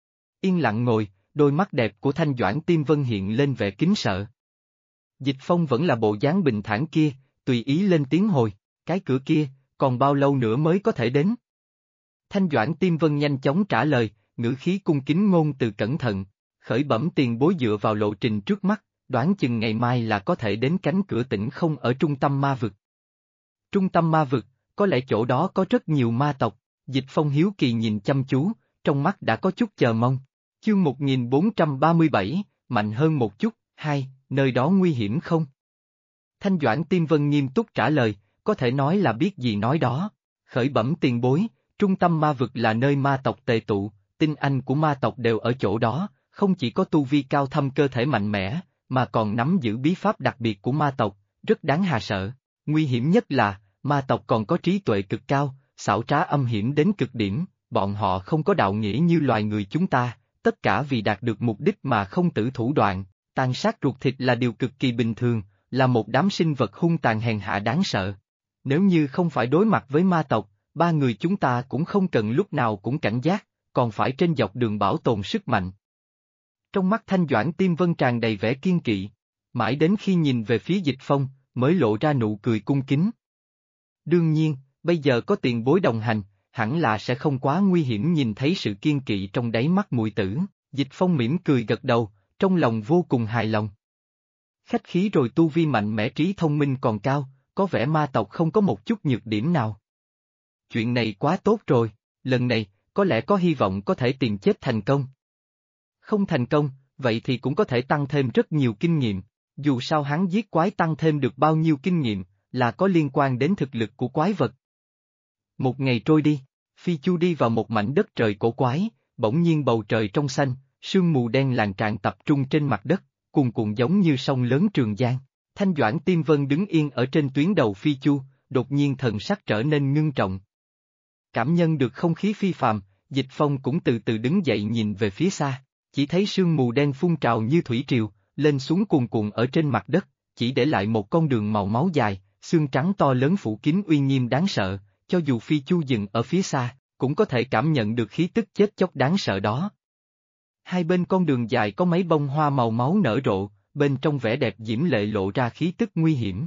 Speaker 1: Yên lặng ngồi, đôi mắt đẹp của Thanh Doãn Tiêm Vân hiện lên vẻ kính sợ. Dịch Phong vẫn là bộ dáng bình thản kia, tùy ý lên tiếng hồi, cái cửa kia, còn bao lâu nữa mới có thể đến? Thanh Doãn Tiêm Vân nhanh chóng trả lời, ngữ khí cung kính ngôn từ cẩn thận, khởi bẩm tiền bối dựa vào lộ trình trước mắt, đoán chừng ngày mai là có thể đến cánh cửa tỉnh không ở trung tâm ma vực. Trung tâm ma vực, có lẽ chỗ đó có rất nhiều ma tộc, Dịch Phong hiếu kỳ nhìn chăm chú, trong mắt đã có chút chờ mong. Chương 1437, mạnh hơn một chút, nơi đó nguy hiểm không? Thanh Doãn Tiêm Vân nghiêm túc trả lời, có thể nói là biết gì nói đó. Khởi bẩm tiền bối, trung tâm ma vực là nơi ma tộc tề tụ, tinh anh của ma tộc đều ở chỗ đó, không chỉ có tu vi cao thâm cơ thể mạnh mẽ, mà còn nắm giữ bí pháp đặc biệt của ma tộc, rất đáng hà sợ. Nguy hiểm nhất là, ma tộc còn có trí tuệ cực cao, xảo trá âm hiểm đến cực điểm, bọn họ không có đạo nghĩa như loài người chúng ta, tất cả vì đạt được mục đích mà không tử thủ đoạn, tàn sát ruột thịt là điều cực kỳ bình thường, là một đám sinh vật hung tàn hèn hạ đáng sợ. Nếu như không phải đối mặt với ma tộc, ba người chúng ta cũng không cần lúc nào cũng cảnh giác, còn phải trên dọc đường bảo tồn sức mạnh. Trong mắt Thanh Doãn Tiêm Vân tràn đầy vẻ kiên kỵ, mãi đến khi nhìn về phía Dịch Phong, mới lộ ra nụ cười cung kính. Đương nhiên, bây giờ có tiền bối đồng hành, hẳn là sẽ không quá nguy hiểm. Nhìn thấy sự kiên kỵ trong đáy mắt muội tử, Dịch Phong mỉm cười gật đầu, trong lòng vô cùng hài lòng. Khách khí rồi, tu vi mạnh mẽ, trí thông minh còn cao, có vẻ ma tộc không có một chút nhược điểm nào. Chuyện này quá tốt rồi, lần này, có lẽ có hy vọng có thể tìm chết thành công. Không thành công, vậy thì cũng có thể tăng thêm rất nhiều kinh nghiệm, dù sao hắn giết quái tăng thêm được bao nhiêu kinh nghiệm, là có liên quan đến thực lực của quái vật. Một ngày trôi đi, Phi Chu đi vào một mảnh đất trời cổ quái, bỗng nhiên bầu trời trong xanh, sương mù đen làn tràn tập trung trên mặt đất, cuồn cuộn giống như sông lớn Trường Giang. Thanh Doãn Tiêm Vân đứng yên ở trên tuyến đầu Phi Chu, đột nhiên thần sắc trở nên ngưng trọng. Cảm nhận được không khí phi phàm, Dịch Phong cũng từ từ đứng dậy nhìn về phía xa, chỉ thấy sương mù đen phun trào như thủy triều, lên xuống cuồn cuộn ở trên mặt đất, chỉ để lại một con đường màu máu dài, xương trắng to lớn phủ kín uy nghiêm đáng sợ, cho dù Phi Chu dừng ở phía xa, cũng có thể cảm nhận được khí tức chết chóc đáng sợ đó. Hai bên con đường dài có mấy bông hoa màu máu nở rộ, bên trong vẻ đẹp diễm lệ lộ ra khí tức nguy hiểm.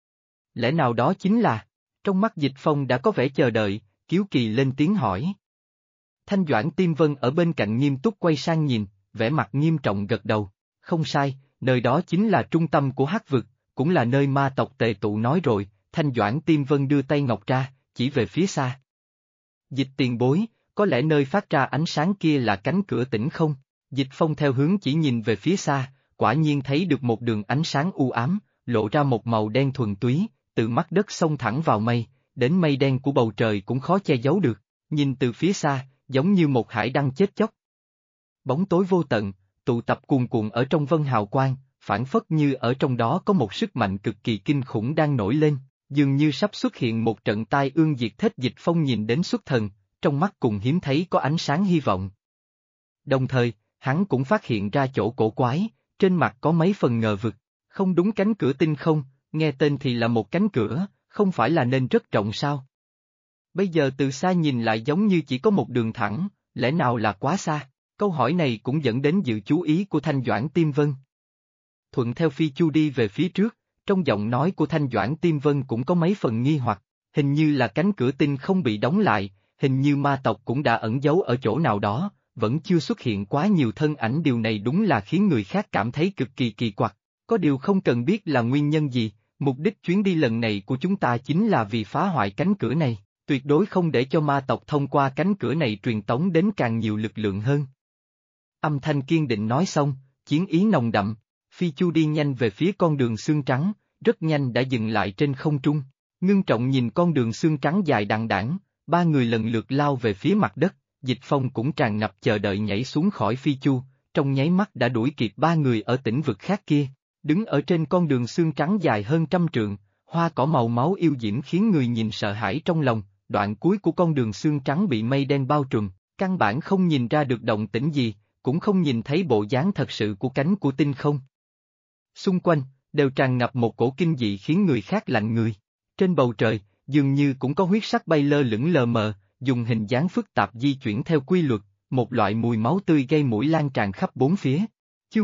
Speaker 1: Lẽ nào đó chính là, trong mắt Dịch Phong đã có vẻ chờ đợi, Kiếu Kỳ lên tiếng hỏi. Thanh Doãn Tiêm Vân ở bên cạnh nghiêm túc quay sang nhìn, vẻ mặt nghiêm trọng gật đầu, không sai, nơi đó chính là trung tâm của Hắc vực, cũng là nơi ma tộc tề tụ. Nói rồi, Thanh Doãn Tiêm Vân đưa tay ngọc ra, chỉ về phía xa. Dịch tiền bối, có lẽ nơi phát ra ánh sáng kia là cánh cửa tỉnh không? Dịch Phong theo hướng chỉ nhìn về phía xa, quả nhiên thấy được một đường ánh sáng u ám, lộ ra một màu đen thuần túy, từ mắt đất xông thẳng vào mây, đến mây đen của bầu trời cũng khó che giấu được, nhìn từ phía xa, giống như một hải đăng chết chóc. Bóng tối vô tận, tụ tập cuồn cuộn ở trong vân hào quang, phảng phất như ở trong đó có một sức mạnh cực kỳ kinh khủng đang nổi lên, dường như sắp xuất hiện một trận tai ương diệt thích. Dịch Phong nhìn đến xuất thần, trong mắt cùng hiếm thấy có ánh sáng hy vọng. Đồng thời, hắn cũng phát hiện ra chỗ cổ quái, trên mặt có mấy phần ngờ vực, không đúng, cánh cửa tinh không, nghe tên thì là một cánh cửa, không phải là nên rất rộng sao? Bây giờ từ xa nhìn lại giống như chỉ có một đường thẳng, lẽ nào là quá xa? Câu hỏi này cũng dẫn đến sự chú ý của Thanh Doãn Tiêm Vân. Thuận theo Phi Chu đi về phía trước, trong giọng nói của Thanh Doãn Tiêm Vân cũng có mấy phần nghi hoặc, hình như là cánh cửa tinh không bị đóng lại, hình như ma tộc cũng đã ẩn giấu ở chỗ nào đó, vẫn chưa xuất hiện quá nhiều thân ảnh. Điều này đúng là khiến người khác cảm thấy cực kỳ kỳ quặc, có điều không cần biết là nguyên nhân gì, mục đích chuyến đi lần này của chúng ta chính là vì phá hoại cánh cửa này, tuyệt đối không để cho ma tộc thông qua cánh cửa này truyền tống đến càng nhiều lực lượng hơn. Âm thanh kiên định nói xong, chiến ý nồng đậm, Phi Chu đi nhanh về phía con đường xương trắng, rất nhanh đã dừng lại trên không trung, ngưng trọng nhìn con đường xương trắng dài đằng đẵng, ba người lần lượt lao về phía mặt đất. Dịch Phong cũng tràn ngập chờ đợi nhảy xuống khỏi Phi Chu, trong nháy mắt đã đuổi kịp ba người ở tỉnh vực khác kia, đứng ở trên con đường xương trắng dài hơn 100 trượng, hoa cỏ màu máu yêu diễm khiến người nhìn sợ hãi trong lòng. Đoạn cuối của con đường xương trắng bị mây đen bao trùm, căn bản không nhìn ra được động tĩnh gì, cũng không nhìn thấy bộ dáng thật sự của cánh của tinh không. Xung quanh, đều tràn ngập một cổ kinh dị khiến người khác lạnh người. Trên bầu trời, dường như cũng có huyết sắc bay lơ lửng lờ mờ, dùng hình dáng phức tạp di chuyển theo quy luật, một loại mùi máu tươi gây mũi lan tràn khắp bốn phía. Chương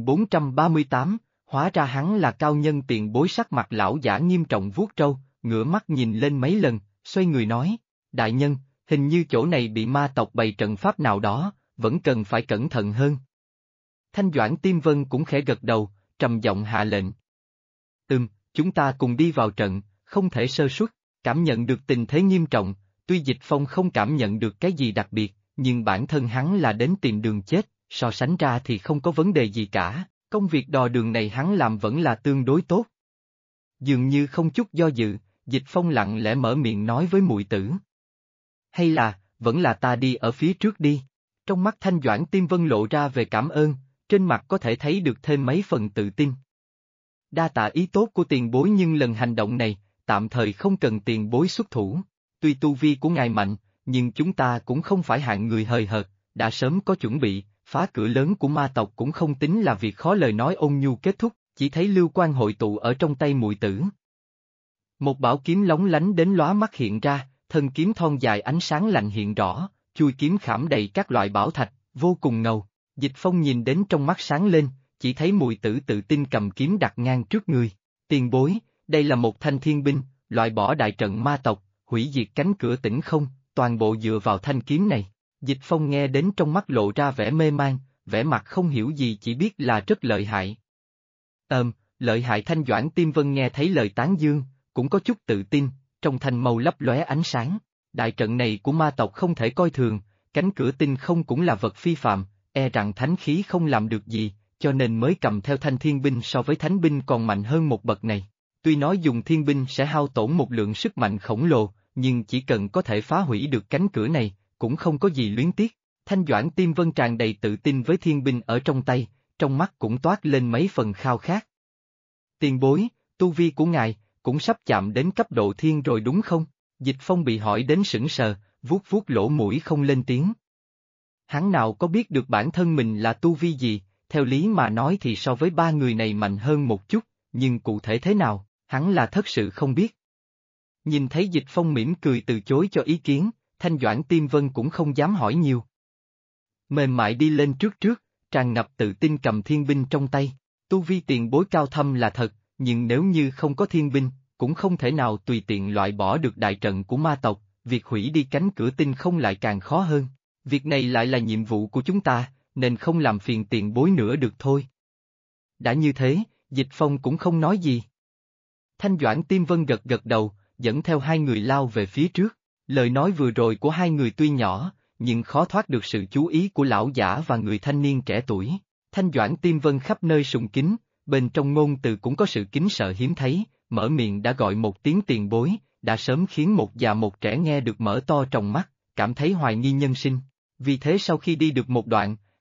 Speaker 1: 1438, hóa ra hắn là cao nhân tiền bối. Sắc mặt lão giả nghiêm trọng vuốt râu, ngửa mắt nhìn lên mấy lần, xoay người nói, đại nhân, hình như chỗ này bị ma tộc bày trận pháp nào đó, vẫn cần phải cẩn thận hơn. Thanh Doãn Tiêm Vân cũng khẽ gật đầu, trầm giọng hạ lệnh. Chúng ta cùng đi vào trận, không thể sơ suất. Cảm nhận được tình thế nghiêm trọng, tuy Dịch Phong không cảm nhận được cái gì đặc biệt, nhưng bản thân hắn là đến tìm đường chết, so sánh ra thì không có vấn đề gì cả, công việc đò đường này hắn làm vẫn là tương đối tốt. Dường như không chút do dự, Dịch Phong lặng lẽ mở miệng nói với muội tử. Hay là, vẫn là ta đi ở phía trước đi. Trong mắt Thanh Doãn Tiêm Vân lộ ra về cảm ơn, trên mặt có thể thấy được thêm mấy phần tự tin. Đa tạ ý tốt của tiền bối, nhưng lần hành động này, tạm thời không cần tiền bối xuất thủ. Tuy tu vi của ngài mạnh, nhưng chúng ta cũng không phải hạng người hời hợt, đã sớm có chuẩn bị, phá cửa lớn của ma tộc cũng không tính là việc khó. Lời nói ôn nhu kết thúc, chỉ thấy lưu quang hội tụ ở trong tay muội tử. Một bảo kiếm lóng lánh đến lóa mắt hiện ra, thân kiếm thon dài ánh sáng lạnh hiện rõ, chui kiếm khảm đầy các loại bảo thạch, vô cùng ngầu. Dịch Phong nhìn đến trong mắt sáng lên, chỉ thấy muội tử tự tin cầm kiếm đặt ngang trước người. Tiền bối, đây là một thanh thiên binh, loại bỏ đại trận ma tộc, hủy diệt cánh cửa tỉnh không, toàn bộ dựa vào thanh kiếm này. Dịch Phong nghe đến trong mắt lộ ra vẻ mê man, vẻ mặt không hiểu gì, chỉ biết là rất lợi hại. Lợi hại. Thanh Doãn Tiêm Vân nghe thấy lời tán dương, cũng có chút tự tin, trong thanh mâu lấp lóe ánh sáng. Đại trận này của ma tộc không thể coi thường, cánh cửa tinh không cũng là vật phi phạm, e rằng thánh khí không làm được gì, cho nên mới cầm theo thanh thiên binh, so với thánh binh còn mạnh hơn một bậc này. Tuy nói dùng thiên binh sẽ hao tổn một lượng sức mạnh khổng lồ, nhưng chỉ cần có thể phá hủy được cánh cửa này, cũng không có gì luyến tiếc. Thanh Doãn Tiêm Vân tràn đầy tự tin với thiên binh ở trong tay, trong mắt cũng toát lên mấy phần khao khát. Tiền bối, tu vi của ngài, cũng sắp chạm đến cấp độ thiên rồi đúng không? Dịch Phong bị hỏi đến sững sờ, vuốt vuốt lỗ mũi không lên tiếng. Hắn nào có biết được bản thân mình là tu vi gì, theo lý mà nói thì so với ba người này mạnh hơn một chút, nhưng cụ thể thế nào, hắn là thật sự không biết. Nhìn thấy Dịch Phong mỉm cười từ chối cho ý kiến, Thanh Doãn Tiêm Vân cũng không dám hỏi nhiều. Mềm mại đi lên trước, tràn ngập tự tin cầm thiên binh trong tay. Tu vi tiền bối cao thâm là thật, nhưng nếu như không có thiên binh, cũng không thể nào tùy tiện loại bỏ được đại trận của ma tộc, việc hủy đi cánh cửa tinh không lại càng khó hơn. Việc này lại là nhiệm vụ của chúng ta, nên không làm phiền tiền bối nữa được thôi. Đã như thế, Dịch Phong cũng không nói gì. Thanh Doãn Tiêm Vân gật gật đầu, dẫn theo hai người lao về phía trước. Lời nói vừa rồi của hai người tuy nhỏ, nhưng khó thoát được sự chú ý của lão giả và người thanh niên trẻ tuổi. Thanh Doãn Tiêm Vân khắp nơi sùng kính, bên trong ngôn từ cũng có sự kính sợ hiếm thấy, mở miệng đã gọi một tiếng tiền bối, đã sớm khiến một già một trẻ nghe được mở to tròng mắt, cảm thấy hoài nghi nhân sinh. Vì thế sau khi đi được một đoạn,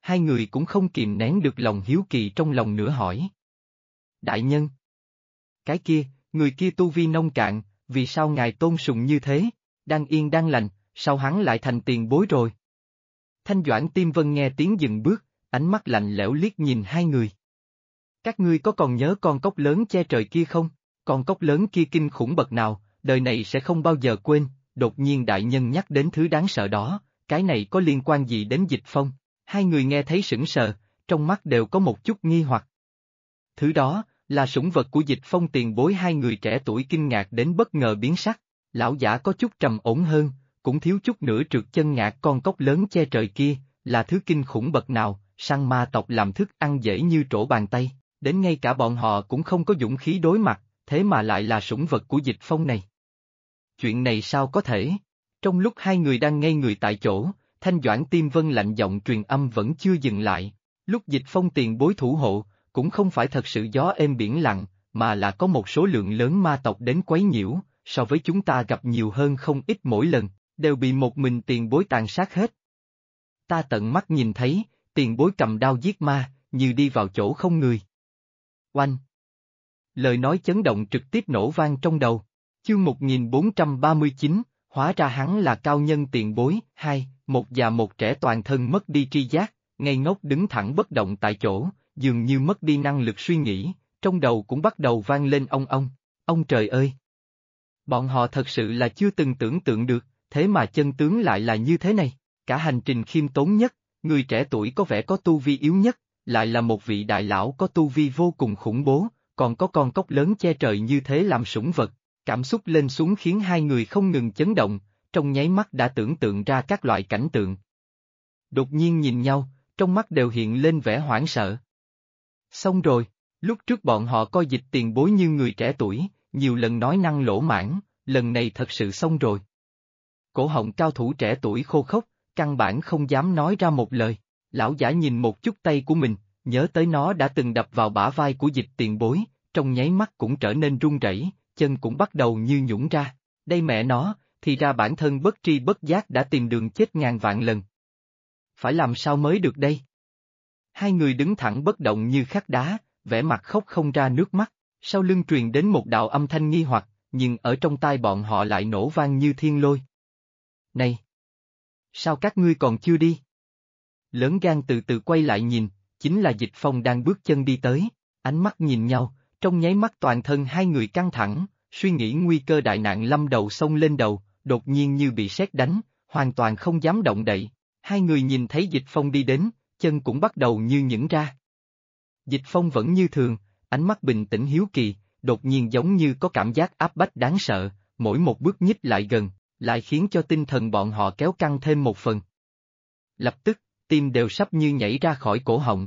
Speaker 1: hai người cũng không kìm nén được lòng hiếu kỳ trong lòng nữa hỏi. Đại nhân! Cái kia, người kia tu vi nông cạn, vì sao ngài tôn sùng như thế, đang yên đang lành, sao hắn lại thành tiền bối rồi? Thanh Doãn Tiêm Vân nghe tiếng dừng bước, ánh mắt lạnh lẽo liếc nhìn hai người. Các ngươi có còn nhớ con cóc lớn che trời kia không? Con cóc lớn kia kinh khủng bậc nào, đời này sẽ không bao giờ quên, đột nhiên đại nhân nhắc đến thứ đáng sợ đó, cái này có liên quan gì đến Dịch Phong? Hai người nghe thấy sững sờ, trong mắt đều có một chút nghi hoặc. Thứ đó, là sủng vật của Dịch Phong tiền bối. Hai người trẻ tuổi kinh ngạc đến bất ngờ biến sắc, lão giả có chút trầm ổn hơn, cũng thiếu chút nữa trượt chân ngạc. Con cóc lớn che trời kia, là thứ kinh khủng bậc nào, săn ma tộc làm thức ăn dễ như trổ bàn tay, đến ngay cả bọn họ cũng không có dũng khí đối mặt, thế mà lại là sủng vật của Dịch Phong này. Chuyện này sao có thể? Trong lúc hai người đang ngây người tại chỗ, Thanh Doãn Tiêm Vân lạnh giọng truyền âm vẫn chưa dừng lại. Lúc Dịch Phong tiền bối thủ hộ, cũng không phải thật sự gió êm biển lặng, mà là có một số lượng lớn ma tộc đến quấy nhiễu, so với chúng ta gặp nhiều hơn không ít mỗi lần, đều bị một mình tiền bối tàn sát hết. Ta tận mắt nhìn thấy, tiền bối cầm đao giết ma, như đi vào chỗ không người. Oanh! Lời nói chấn động trực tiếp nổ vang trong đầu. Chương 1439, hóa ra hắn là cao nhân tiền bối. Hai, một già một trẻ toàn thân mất đi tri giác, ngây ngốc đứng thẳng bất động tại chỗ, dường như mất đi năng lực suy nghĩ, trong đầu cũng bắt đầu vang lên ong ong. Ông trời ơi! Bọn họ thật sự là chưa từng tưởng tượng được, thế mà chân tướng lại là như thế này. Cả hành trình khiêm tốn nhất, người trẻ tuổi có vẻ có tu vi yếu nhất, lại là một vị đại lão có tu vi vô cùng khủng bố, còn có con cóc lớn che trời như thế làm sủng vật. Cảm xúc lên xuống khiến hai người không ngừng chấn động, trong nháy mắt đã tưởng tượng ra các loại cảnh tượng. Đột nhiên nhìn nhau, trong mắt đều hiện lên vẻ hoảng sợ. Xong rồi, lúc trước bọn họ coi Dịch tiền bối như người trẻ tuổi, nhiều lần nói năng lỗ mãng, lần này thật sự xong rồi. Cổ họng cao thủ trẻ tuổi khô khốc, căn bản không dám nói ra một lời. Lão giả nhìn một chút tay của mình, nhớ tới nó đã từng đập vào bả vai của Dịch tiền bối, trong nháy mắt cũng trở nên run rẩy, chân cũng bắt đầu như nhũn ra. Đây mẹ nó, thì ra bản thân bất tri bất giác đã tìm đường chết ngàn vạn lần. Phải làm sao mới được đây? Hai người đứng thẳng bất động như khắc đá, vẻ mặt khóc không ra nước mắt, sau lưng truyền đến một đạo âm thanh nghi hoặc, nhưng ở trong tai bọn họ lại nổ vang như thiên lôi. Này! Sao các ngươi còn chưa đi? Lớn gan từ từ quay lại nhìn, chính là Dịch Phong đang bước chân đi tới, ánh mắt nhìn nhau, trong nháy mắt toàn thân hai người căng thẳng, suy nghĩ nguy cơ đại nạn lâm đầu xông lên đầu, đột nhiên như bị sét đánh, hoàn toàn không dám động đậy. Hai người nhìn thấy Dịch Phong đi đến, chân cũng bắt đầu như nhũn ra. Dịch Phong vẫn như thường, ánh mắt bình tĩnh hiếu kỳ, đột nhiên giống như có cảm giác áp bách đáng sợ, mỗi một bước nhích lại gần, lại khiến cho tinh thần bọn họ kéo căng thêm một phần. Lập tức, tim đều sắp như nhảy ra khỏi cổ họng.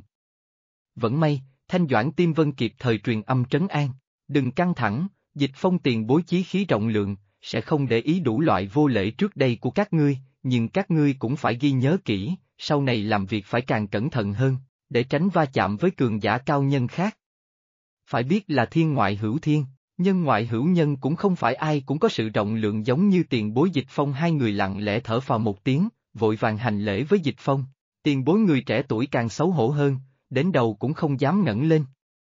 Speaker 1: Vẫn may, Thanh Doãn Tiêm Vân kịp thời truyền âm trấn an, đừng căng thẳng, Dịch Phong tiền bối chí khí rộng lượng, sẽ không để ý đủ loại vô lễ trước đây của các ngươi, nhưng các ngươi cũng phải ghi nhớ kỹ, sau này làm việc phải càng cẩn thận hơn, để tránh va chạm với cường giả cao nhân khác. Phải biết là thiên ngoại hữu thiên, nhân ngoại hữu nhân, cũng không phải ai cũng có sự rộng lượng giống như tiền bối Dịch Phong. Hai người lặng lẽ thở phào một tiếng, vội vàng hành lễ với Dịch Phong. Tiền bối người trẻ tuổi càng xấu hổ hơn, đến đầu cũng không dám ngẩng lên.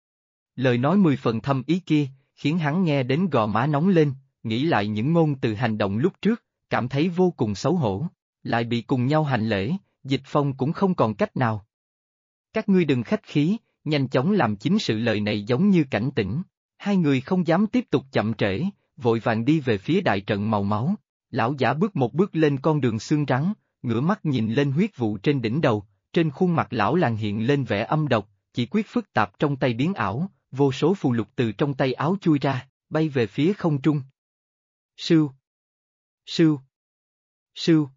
Speaker 1: Lời nói 10 phần thâm ý kia, khiến hắn nghe đến gò má nóng lên, nghĩ lại những ngôn từ hành động lúc trước, cảm thấy vô cùng xấu hổ, lại bị cùng nhau hành lễ, Dịch Phong cũng không còn cách nào. Các ngươi đừng khách khí, nhanh chóng làm chính sự. Lời này giống như cảnh tỉnh, hai người không dám tiếp tục chậm trễ, vội vàng đi về phía đại trận màu máu. Lão giả bước một bước lên con đường xương trắng, ngửa mắt nhìn lên huyết vụ trên đỉnh đầu, trên khuôn mặt lão làng hiện lên vẻ âm độc, chỉ quyết phức tạp trong tay biến ảo, vô số phù lục từ trong tay áo chui ra, bay về phía không trung. Sưu! Sưu! Sưu!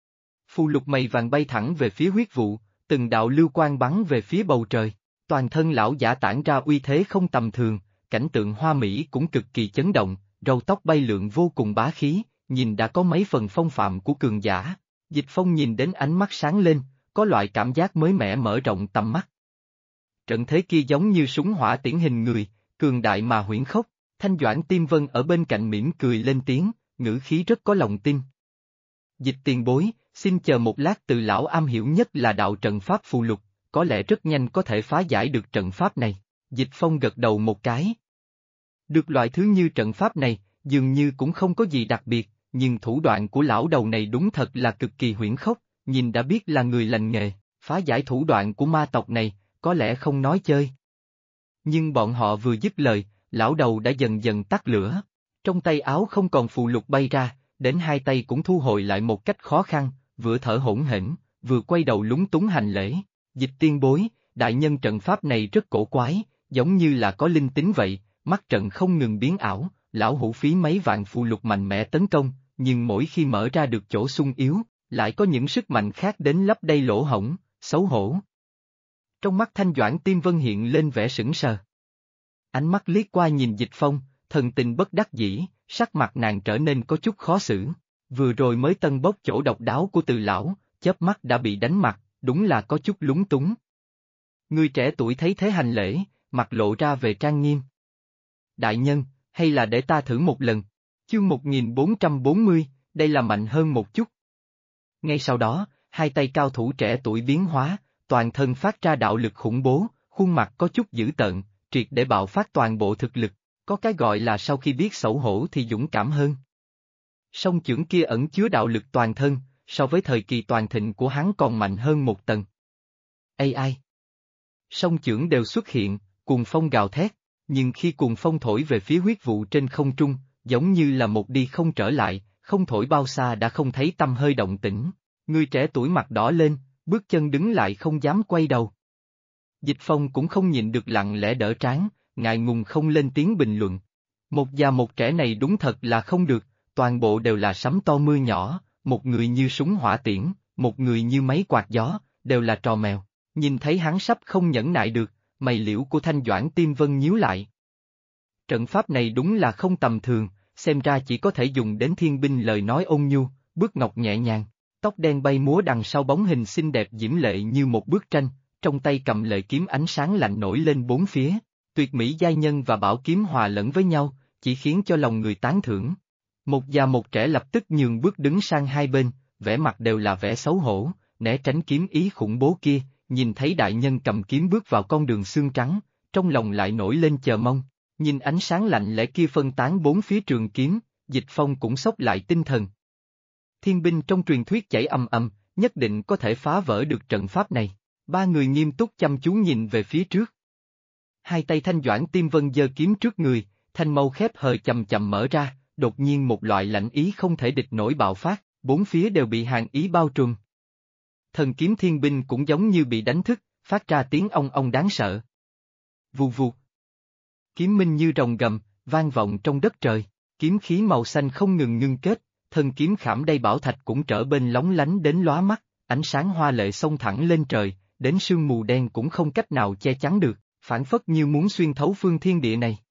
Speaker 1: Phù lục mây vàng bay thẳng về phía huyết vụ, từng đạo lưu quang bắn về phía bầu trời, toàn thân lão giả tản ra uy thế không tầm thường, cảnh tượng hoa mỹ cũng cực kỳ chấn động, râu tóc bay lượn vô cùng bá khí, nhìn đã có mấy phần phong phạm của cường giả. Dịch Phong nhìn đến ánh mắt sáng lên, có loại cảm giác mới mẻ mở rộng tầm mắt. Trận thế kia giống như súng hỏa tiễn hình người, cường đại mà huyễn khốc. Thanh Doãn Tiêm Vân ở bên cạnh mỉm cười lên tiếng, ngữ khí rất có lòng tin. Dịch tiền bối, xin chờ một lát, từ lão am hiểu nhất là đạo trận pháp phù lục, có lẽ rất nhanh có thể phá giải được trận pháp này. Dịch Phong gật đầu một cái. Được loại thứ như trận pháp này, dường như cũng không có gì đặc biệt, nhưng thủ đoạn của lão đầu này đúng thật là cực kỳ huyễn khốc, nhìn đã biết là người lành nghề, phá giải thủ đoạn của ma tộc này, có lẽ không nói chơi. Nhưng bọn họ vừa dứt lời, lão đầu đã dần dần tắt lửa. Trong tay áo không còn phù lục bay ra, đến hai tay cũng thu hồi lại một cách khó khăn, vừa thở hổn hển, vừa quay đầu lúng túng hành lễ. Dịch tiên bối, đại nhân trận pháp này rất cổ quái, giống như là có linh tính vậy, mắt trận không ngừng biến ảo, lão hủ phí mấy vạn phù lục mạnh mẽ tấn công, nhưng mỗi khi mở ra được chỗ sung yếu, lại có những sức mạnh khác đến lấp đầy lỗ hổng, xấu hổ. Trong mắt Thanh Doãn Tiên Vân hiện lên vẻ sững sờ. Ánh mắt liếc qua nhìn Dịch Phong, thần tình bất đắc dĩ, sắc mặt nàng trở nên có chút khó xử. Vừa rồi mới tân bốc chỗ độc đáo của Từ lão, chớp mắt đã bị đánh mặt, đúng là có chút lúng túng. Người trẻ tuổi thấy thế hành lễ, mặt lộ ra về trang nghiêm. Đại nhân, hay là để ta thử một lần. Chương 1440, đây là mạnh hơn một chút. Ngay sau đó, hai tay cao thủ trẻ tuổi biến hóa, toàn thân phát ra đạo lực khủng bố, khuôn mặt có chút dữ tợn, triệt để bạo phát toàn bộ thực lực, có cái gọi là sau khi biết xấu hổ thì dũng cảm hơn. Song chưởng kia ẩn chứa đạo lực toàn thân, so với thời kỳ toàn thịnh của hắn còn mạnh hơn một tầng. Ai? Song chưởng đều xuất hiện, cuồng phong gào thét, nhưng khi cuồng phong thổi về phía huyết vụ trên không trung, giống như là một đi không trở lại, không thổi bao xa đã không thấy tăm hơi động tĩnh. Người trẻ tuổi mặt đỏ lên, bước chân đứng lại không dám quay đầu. Dịch Phong cũng không nhịn được lặng lẽ đỡ trán, ngại ngùng không lên tiếng bình luận. Một già một trẻ này đúng thật là không được, toàn bộ đều là sấm to mưa nhỏ, một người như súng hỏa tiễn, một người như máy quạt gió, đều là trò mèo. Nhìn thấy hắn sắp không nhẫn nại được, mày liễu của Thanh Doãn Tiên Vân nhíu lại. Trận pháp này đúng là không tầm thường, xem ra chỉ có thể dùng đến thiên binh lời nói ôn nhu, bước ngọc nhẹ nhàng, tóc đen bay múa đằng sau bóng hình xinh đẹp diễm lệ như một bức tranh, trong tay cầm lợi kiếm ánh sáng lạnh nổi lên bốn phía, tuyệt mỹ giai nhân và bảo kiếm hòa lẫn với nhau, chỉ khiến cho lòng người tán thưởng. Một già một trẻ lập tức nhường bước đứng sang hai bên, vẻ mặt đều là vẻ xấu hổ, né tránh kiếm ý khủng bố kia, nhìn thấy đại nhân cầm kiếm bước vào con đường xương trắng, trong lòng lại nổi lên chờ mong, nhìn ánh sáng lạnh lẽ kia phân tán bốn phía trường kiếm, Dịch Phong cũng xốc lại tinh thần. Thiên binh trong truyền thuyết chảy ầm ầm, nhất định có thể phá vỡ được trận pháp này. Ba người nghiêm túc chăm chú nhìn về phía trước. Hai tay Thanh Doãn Tiên Vân giơ kiếm trước người, thanh mâu khép hờ chậm chậm mở ra, đột nhiên một loại lạnh ý không thể địch nổi bạo phát, bốn phía đều bị hàn ý bao trùm. Thần kiếm thiên binh cũng giống như bị đánh thức, phát ra tiếng ong ong đáng sợ. Vù vù. Kiếm minh như rồng gầm, vang vọng trong đất trời, kiếm khí màu xanh không ngừng ngưng kết, thân kiếm khảm đầy bảo thạch cũng trở bên lóng lánh đến lóa mắt, ánh sáng hoa lệ xông thẳng lên trời, đến sương mù đen cũng không cách nào che chắn được, phảng phất như muốn xuyên thấu phương thiên địa này.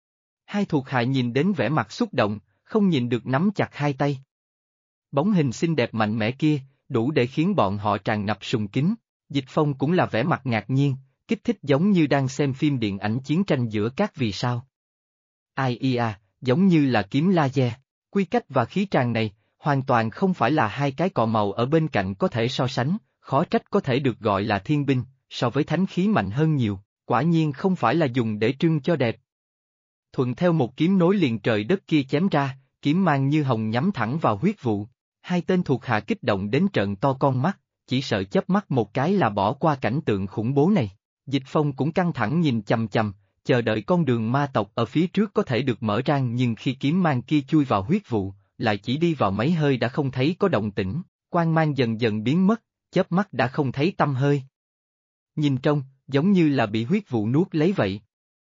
Speaker 1: Hai thuộc hạ nhìn đến vẻ mặt xúc động, không nhìn được nắm chặt hai tay. Bóng hình xinh đẹp mạnh mẽ kia, đủ để khiến bọn họ tràn ngập sùng kính. Dịch Phong cũng là vẻ mặt ngạc nhiên, kích thích giống như đang xem phim điện ảnh chiến tranh giữa các vì sao. Ai giống như là kiếm laser, quy cách và khí tràng này, hoàn toàn không phải là hai cái cọ màu ở bên cạnh có thể so sánh, khó trách có thể được gọi là thiên binh, so với thánh khí mạnh hơn nhiều, quả nhiên không phải là dùng để trưng cho đẹp. Thuận theo một kiếm nối liền trời đất kia chém ra, kiếm mang như hồng nhắm thẳng vào huyết vụ. Hai tên thuộc hạ kích động đến trợn to con mắt, chỉ sợ chớp mắt một cái là bỏ qua cảnh tượng khủng bố này. Dịch Phong cũng căng thẳng nhìn chằm chằm, chờ đợi con đường ma tộc ở phía trước có thể được mở ra, nhưng khi kiếm mang kia chui vào huyết vụ, lại chỉ đi vào mấy hơi đã không thấy có động tĩnh, quang mang dần dần biến mất, chớp mắt đã không thấy tăm hơi. Nhìn trông, giống như là bị huyết vụ nuốt lấy vậy.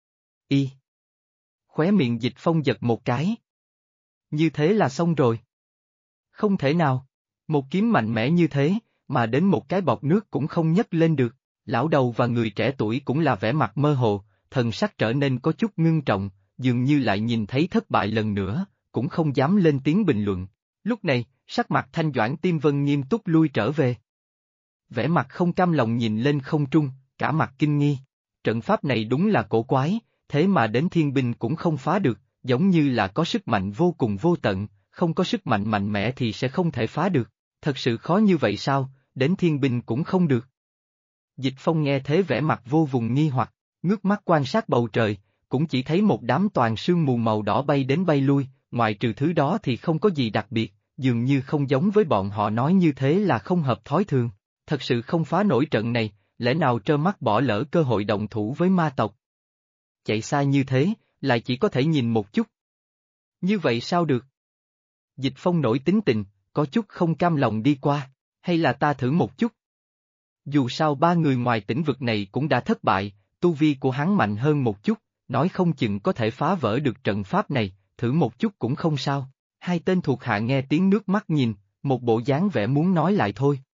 Speaker 1: Khóe miệng Dịch Phong giật một cái. Như thế là xong rồi. Không thể nào, một kiếm mạnh mẽ như thế, mà đến một cái bọt nước cũng không nhấc lên được. Lão đầu và người trẻ tuổi cũng là vẻ mặt mơ hồ, thần sắc trở nên có chút ngưng trọng, dường như lại nhìn thấy thất bại lần nữa, cũng không dám lên tiếng bình luận. Lúc này, sắc mặt Thanh Doãn Tiên Vân nghiêm túc lui trở về. Vẻ mặt không cam lòng nhìn lên không trung, cả mặt kinh nghi. Trận pháp này đúng là cổ quái, thế mà đến thiên binh cũng không phá được, giống như là có sức mạnh vô cùng vô tận, không có sức mạnh mạnh mẽ thì sẽ không thể phá được. Thật sự khó như vậy sao, đến thiên binh cũng không được. Dịch Phong nghe thế vẻ mặt vô vùng nghi hoặc, ngước mắt quan sát bầu trời, cũng chỉ thấy một đám toàn sương mù màu đỏ bay đến bay lui, ngoại trừ thứ đó thì không có gì đặc biệt, dường như không giống với bọn họ nói như thế là không hợp thói thường. Thật sự không phá nổi trận này, lẽ nào trơ mắt bỏ lỡ cơ hội động thủ với ma tộc? Chạy xa như thế, lại chỉ có thể nhìn một chút. Như vậy sao được? Dịch Phong nổi tính tình, có chút không cam lòng đi qua, hay là ta thử một chút? Dù sao ba người ngoài tỉnh vực này cũng đã thất bại, tu vi của hắn mạnh hơn một chút, nói không chừng có thể phá vỡ được trận pháp này, thử một chút cũng không sao. Hai tên thuộc hạ nghe tiếng nước mắt nhìn, một bộ dáng vẻ muốn nói lại thôi.